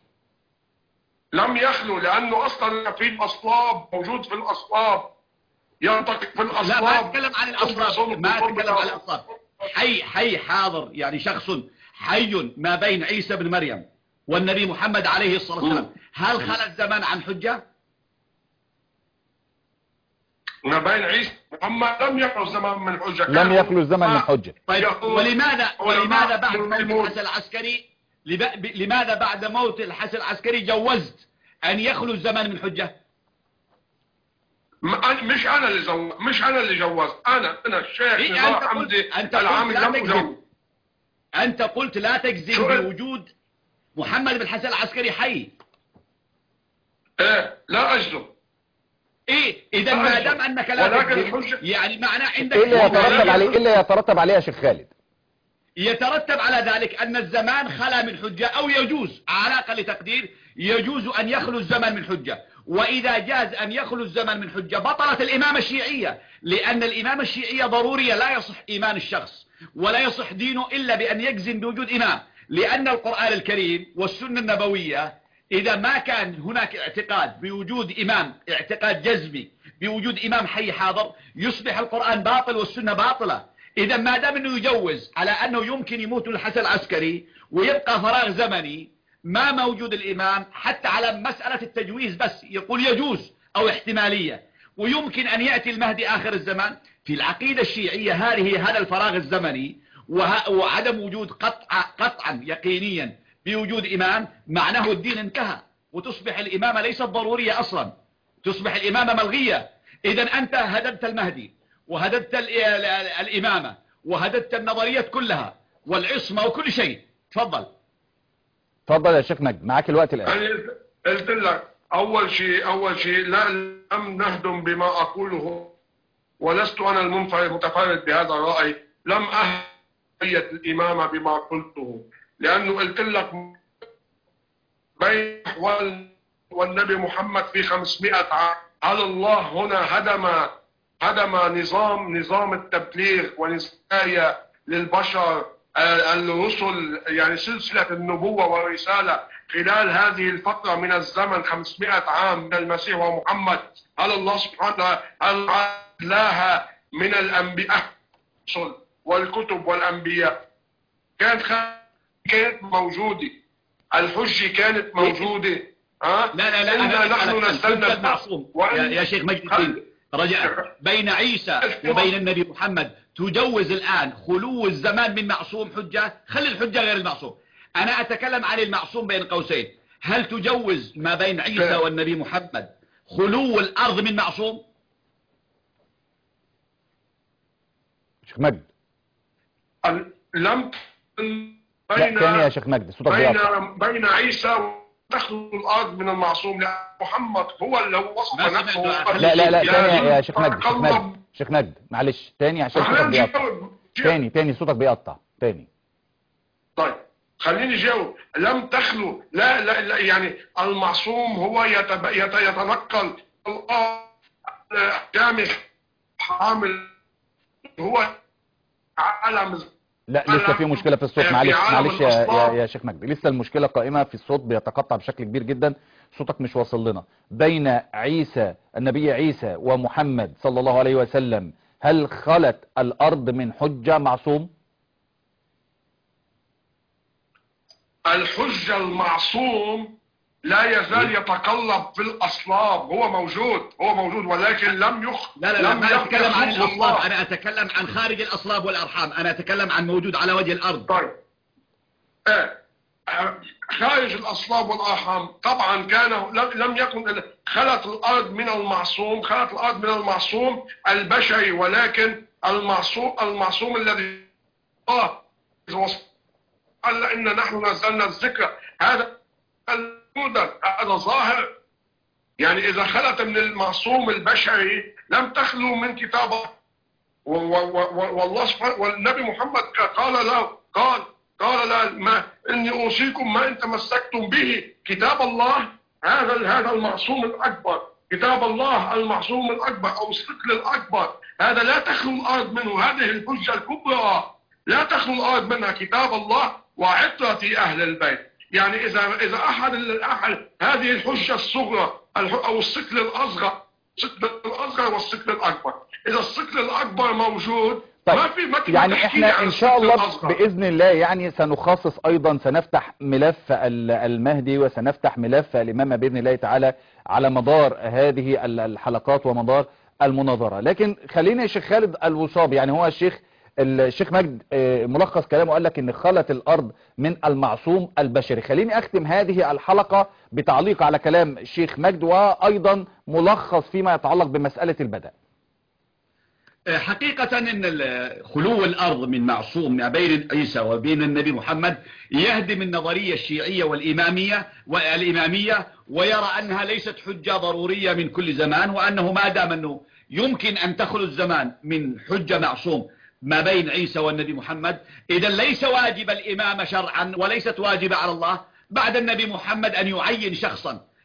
لم يخلو، لأنه أصلا في الأصلاب، موجود في الأصلاب، ينطق في الأصلاب. لا ما أتكلم عن الأصلاب، ما أتكلم عن الأصلاب. حي حي حاضر، يعني شخص حي ما بين عيسى بن مريم والنبي محمد عليه الصلاة والسلام، هل خلى الزمان عن حجة؟ ما بين عيسى محمد لم يخلو الزمان من حجة، لم يخلو الزمن من حجة. طيب ولماذا ولماذا بعد موت الحسن العسكري لماذا بعد موت الحسن العسكري جوزت أن يخلو الزمن من حجة؟ مش أنا اللي جوز مش أنا اللي جوزت أنا أنا الشيخ إيه نزار حمدي العامل لم يجوز. أنت قلت لا تجزم بوجود محمد بن الحسن العسكري حي. إيه لا أجزم. إيه إذا ما دام أنك لا تجزم يعني معناه عندك إيه اللي يترتب عليه؟ إيه اللي يترتب عليه يا شيخ خالد؟ يترتب على ذلك أن الزمان خلا من حجة، أو يجوز على أقل تقدير يجوز أن يخلو الزمن من حجة. وإذا جاز أن يخلو الزمن من حجة بطلت الإمامة الشيعية، لأن الإمامة الشيعية ضرورية، لا يصح إيمان الشخص ولا يصح دينه إلا بأن يجزم بوجود إمام، لأن القرآن الكريم والسنة النبوية إذا ما كان هناك اعتقاد بوجود إمام، اعتقاد جزمي بوجود إمام حي حاضر، يصبح القرآن باطل والسنة باطلة. إذا ما دام أنه يجوز على أنه يمكن يموت الحسن العسكري ويبقى فراغ زمني ما موجود الإمام، حتى على مسألة التجويز بس يقول يجوز أو احتمالية، ويمكن أن يأتي المهدي آخر الزمان. في العقيدة الشيعية هذه هذا الفراغ الزمني وعدم وجود قطع قطعا يقينيا بوجود إمام معناه الدين انتهى، وتصبح الإمامة ليست ضرورية أصلا، تصبح الإمامة ملغية. إذا أنت هددت المهدي وهددت الإمامة وهددت النظريات كلها والعصمة وكل شيء. تفضل تفضل يا شيخ مجد، معاك الوقت الآن. يعني قلت لك أول شيء أول شيء لا لم نهدم بما أقوله، ولست أنا المنفرد متفرد بهذا الرأي. لم أهدي الإمامة بما قلته، لأنه قلت لك بين والنبي محمد في خمسمائة عام. هل الله هنا هدم هدم نظام نظام التبليغ ونظام للبشر الرسل، يعني سلسلة النبوة والرسالة خلال هذه الفترة من الزمن خمسمائة عام من المسيح ومحمد؟ هل الله سبحانه أعلاها من الأنبياء والكتب والأنبياء؟ كانت كانت موجودة، الحجة كانت موجودة. ها؟ لا لا لا إنا أنا نحن نزلنا المعصوم يا, يا شيخ مجد الدين رجاء، بين عيسى وبين النبي محمد تجوز الآن خلو الزمان من معصوم حجة؟ خلي الحجة غير المعصوم. أنا أتكلم عن المعصوم بين قوسين. هل تجوز ما بين عيسى والنبي محمد خلو الأرض من معصوم؟ شيخ مجد لم لا ثاني يا شيخ مجد صوتك بين بيقطع. بين عيسى تخلو الأرض من المعصوم، لأن محمد هو اللي وصف نفسه. لا لا لا ثاني يا شيخ مجد شيخ مجد شيخ مجد معلش ثاني عشان صوتك بيقطع. ثاني ثاني صوتك بيقطع ثاني. طيب خليني جاوب. لم تخلو لا لا, لا يعني المعصوم هو يتب... يت... يتنقل احكام حامل، هو عالم. لا لسه في مشكلة في الصوت، معلش معلش يا, يا, يا شيخ مجدي، لسه المشكلة قائمة في الصوت، بيتقطع بشكل كبير جدا، صوتك مش واصل لنا. بين عيسى النبي عيسى ومحمد صلى الله عليه وسلم هل خلت الأرض من حجة معصوم؟ الحجة المعصوم لا يزال يتقلب في الأصلاب، هو موجود هو موجود ولكن لم يخ لا لا, لا ما أتكلم عن الأصلاب، أنا أتكلم عن خارج الأصلاب والأرحام، أنا أتكلم عن موجود على وجه الأرض. طيب آه. خارج الأصلاب والأرحام طبعا كان لم يكن خلت الأرض من المعصوم، خلت الأرض من المعصوم البشري، ولكن المعصوم المعصوم الذي الله قال إن نحن نزلنا الذكر، هذا هذا ظاهر. يعني إذا خلت من المعصوم البشري لم تخلو من كتابه، والله سبحانه والنبي محمد قال له قال قال لا ما إني أوصيكم ما إن تمسكتم به كتاب الله، هذا هذا المعصوم الأكبر، كتاب الله المعصوم الأكبر أو الثقل الأكبر، هذا لا تخلو الأرض منه، هذه الحجة الكبرى لا تخلو الأرض منها، كتاب الله وعطرة أهل البيت. يعني إذا إذا أحد الأحد هذه الحجة الصغرى أو الثقل الأصغر، الثقل الأصغر والثقل الأكبر، إذا الثقل الأكبر موجود طيب ما في ما يعني احنا ان شاء الله باذن الله يعني سنخصص ايضا، سنفتح ملف المهدي وسنفتح ملف الامامه باذن الله تعالى على مدار هذه الحلقات ومدار المناظره. لكن خلينا يا شيخ خالد الوصابي، يعني هو الشيخ الشيخ مجد ملخص كلامه قال لك ان خلت الارض من المعصوم البشري. خليني اختم هذه الحلقه بتعليق على كلام الشيخ مجد وايضا ملخص فيما يتعلق بمساله البدء. حقيقة ان خلو الارض من معصوم ما بين عيسى وبين النبي محمد يهدم النظرية الشيعية والامامية والامامية، ويرى انها ليست حجة ضرورية من كل زمان، وانه ما دام انه يمكن ان تخلو الزمان من حجة معصوم ما بين عيسى والنبي محمد، اذا ليس واجب الامامة شرعا وليست واجبة على الله بعد النبي محمد ان يعين شخصا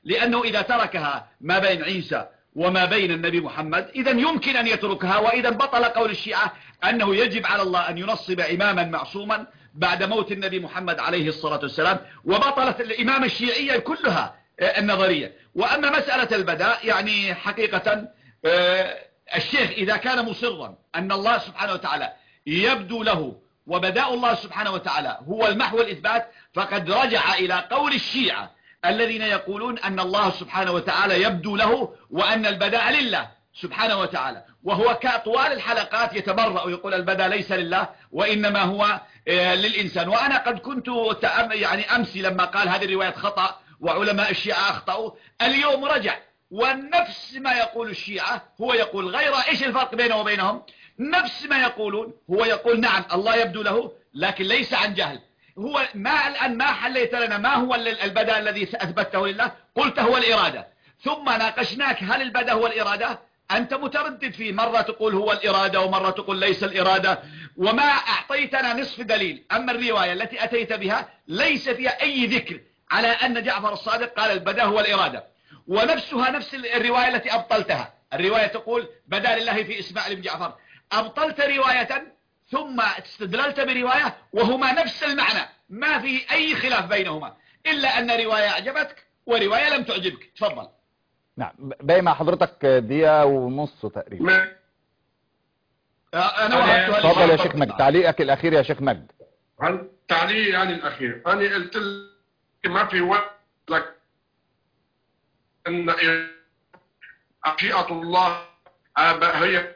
لأنه إذا تركها ما بين عيسى وما بين النبي محمد إذا يمكن أن يتركها، وإذا بطل قول الشيعة أنه يجب على الله أن ينصب إماما معصوما بعد موت النبي محمد عليه الصلاة والسلام، وبطلت الإمامة الشيعية كلها النظرية. وأما مسألة البداء يعني حقيقة الشيخ إذا كان مصرا أن الله سبحانه وتعالى يبدو له وبداء الله سبحانه وتعالى هو المحو الإثبات، فقد رجع إلى قول الشيعة الذين يقولون أن الله سبحانه وتعالى يبدو له وأن البداء لله سبحانه وتعالى، وهو طوال الحلقات يتبرأ ويقول البداء ليس لله وإنما هو للإنسان. وأنا قد كنت يعني أمسي لما قال هذه الرواية خطأ وعلماء الشيعة أخطأوا، اليوم رجع ونفس ما يقول الشيعة هو يقول غير. إيش الفرق بينه وبينهم؟ نفس ما يقولون هو يقول نعم الله يبدو له لكن ليس عن جهل. هو ما الآن ما حليت لنا ما هو البداء الذي أثبته لله؟ قلت هو الإرادة، ثم ناقشناك هل البداء هو الإرادة؟ أنت متردد فيه، مرة تقول هو الإرادة ومرة تقول ليس الإرادة، وما أعطيتنا نصف دليل. أما الرواية التي أتيت بها ليس فيها أي ذكر على أن جعفر الصادق قال البداء هو الإرادة، ونفسها نفس الرواية التي أبطلتها. الرواية تقول بداء لله في إسماعيل بن جعفر، أبطلت رواية ثم استدللت برواية وهما نفس المعنى ما فيه أي خلاف بينهما، إلا أن رواية أعجبتك ورواية لم تعجبك. تفضل. نعم، باقي مع حضرتك دقيقة ونص تقريبا. أنا وقفت. تفضل يا شيخ مجد، تعليقك الأخير يا شيخ مجد. تعليقي يعني الأخير، أنا قلت لك ما في وقت لك أن عشيئة الله هي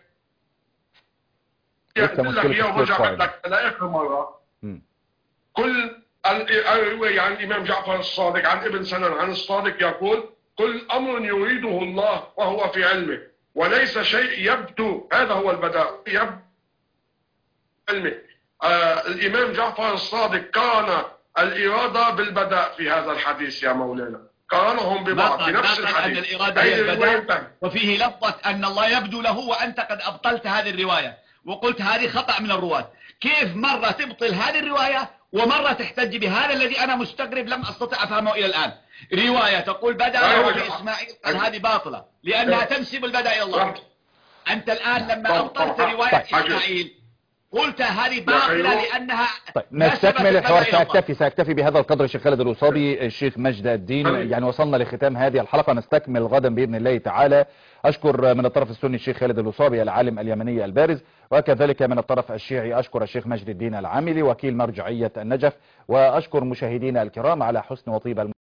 لسه مشكلة ورجع لك ثلاثة مرة م. كل يعني الإمام جعفر الصادق عن ابن سنان عن الصادق يقول كل أمر يريده الله وهو في علمه وليس شيء يبدو، هذا هو البداء يبدو علمه. آه الإمام جعفر الصادق كان الإرادة بالبداء في هذا الحديث يا مولانا، قارنهم ببعض في نفس الحديث. أن الإرادة هي البداء وفيه لفظة أن الله يبدو له، وأنت قد أبطلت هذه الرواية وقلت هذه خطأ من الرواة. كيف مرة تبطل هذه الرواية ومرة تحتج بهذا الذي أنا مستغرب لم أستطع أفهمه إلى الآن؟ رواية تقول بدأ له في إسماعيل، قال هذه باطلة لأنها تنسب البدء إلى الله. أنت الآن لما أبطلت رواية إسماعيل قلت هذه باطلة لأنها طيب نستكمل الحوار. سأكتفي سأكتفي بهذا القدر الشيخ خالد الوصابي. الشيخ مجد الدين، يعني وصلنا لختام هذه الحلقة، نستكمل غدا بإذن الله تعالى. أشكر من الطرف السني الشيخ خالد الوصابي العالم اليمني البارز، وكذلك من الطرف الشيعي أشكر الشيخ مجد الدين العاملي وكيل مرجعية النجف، وأشكر مشاهدينا الكرام على حسن وطيب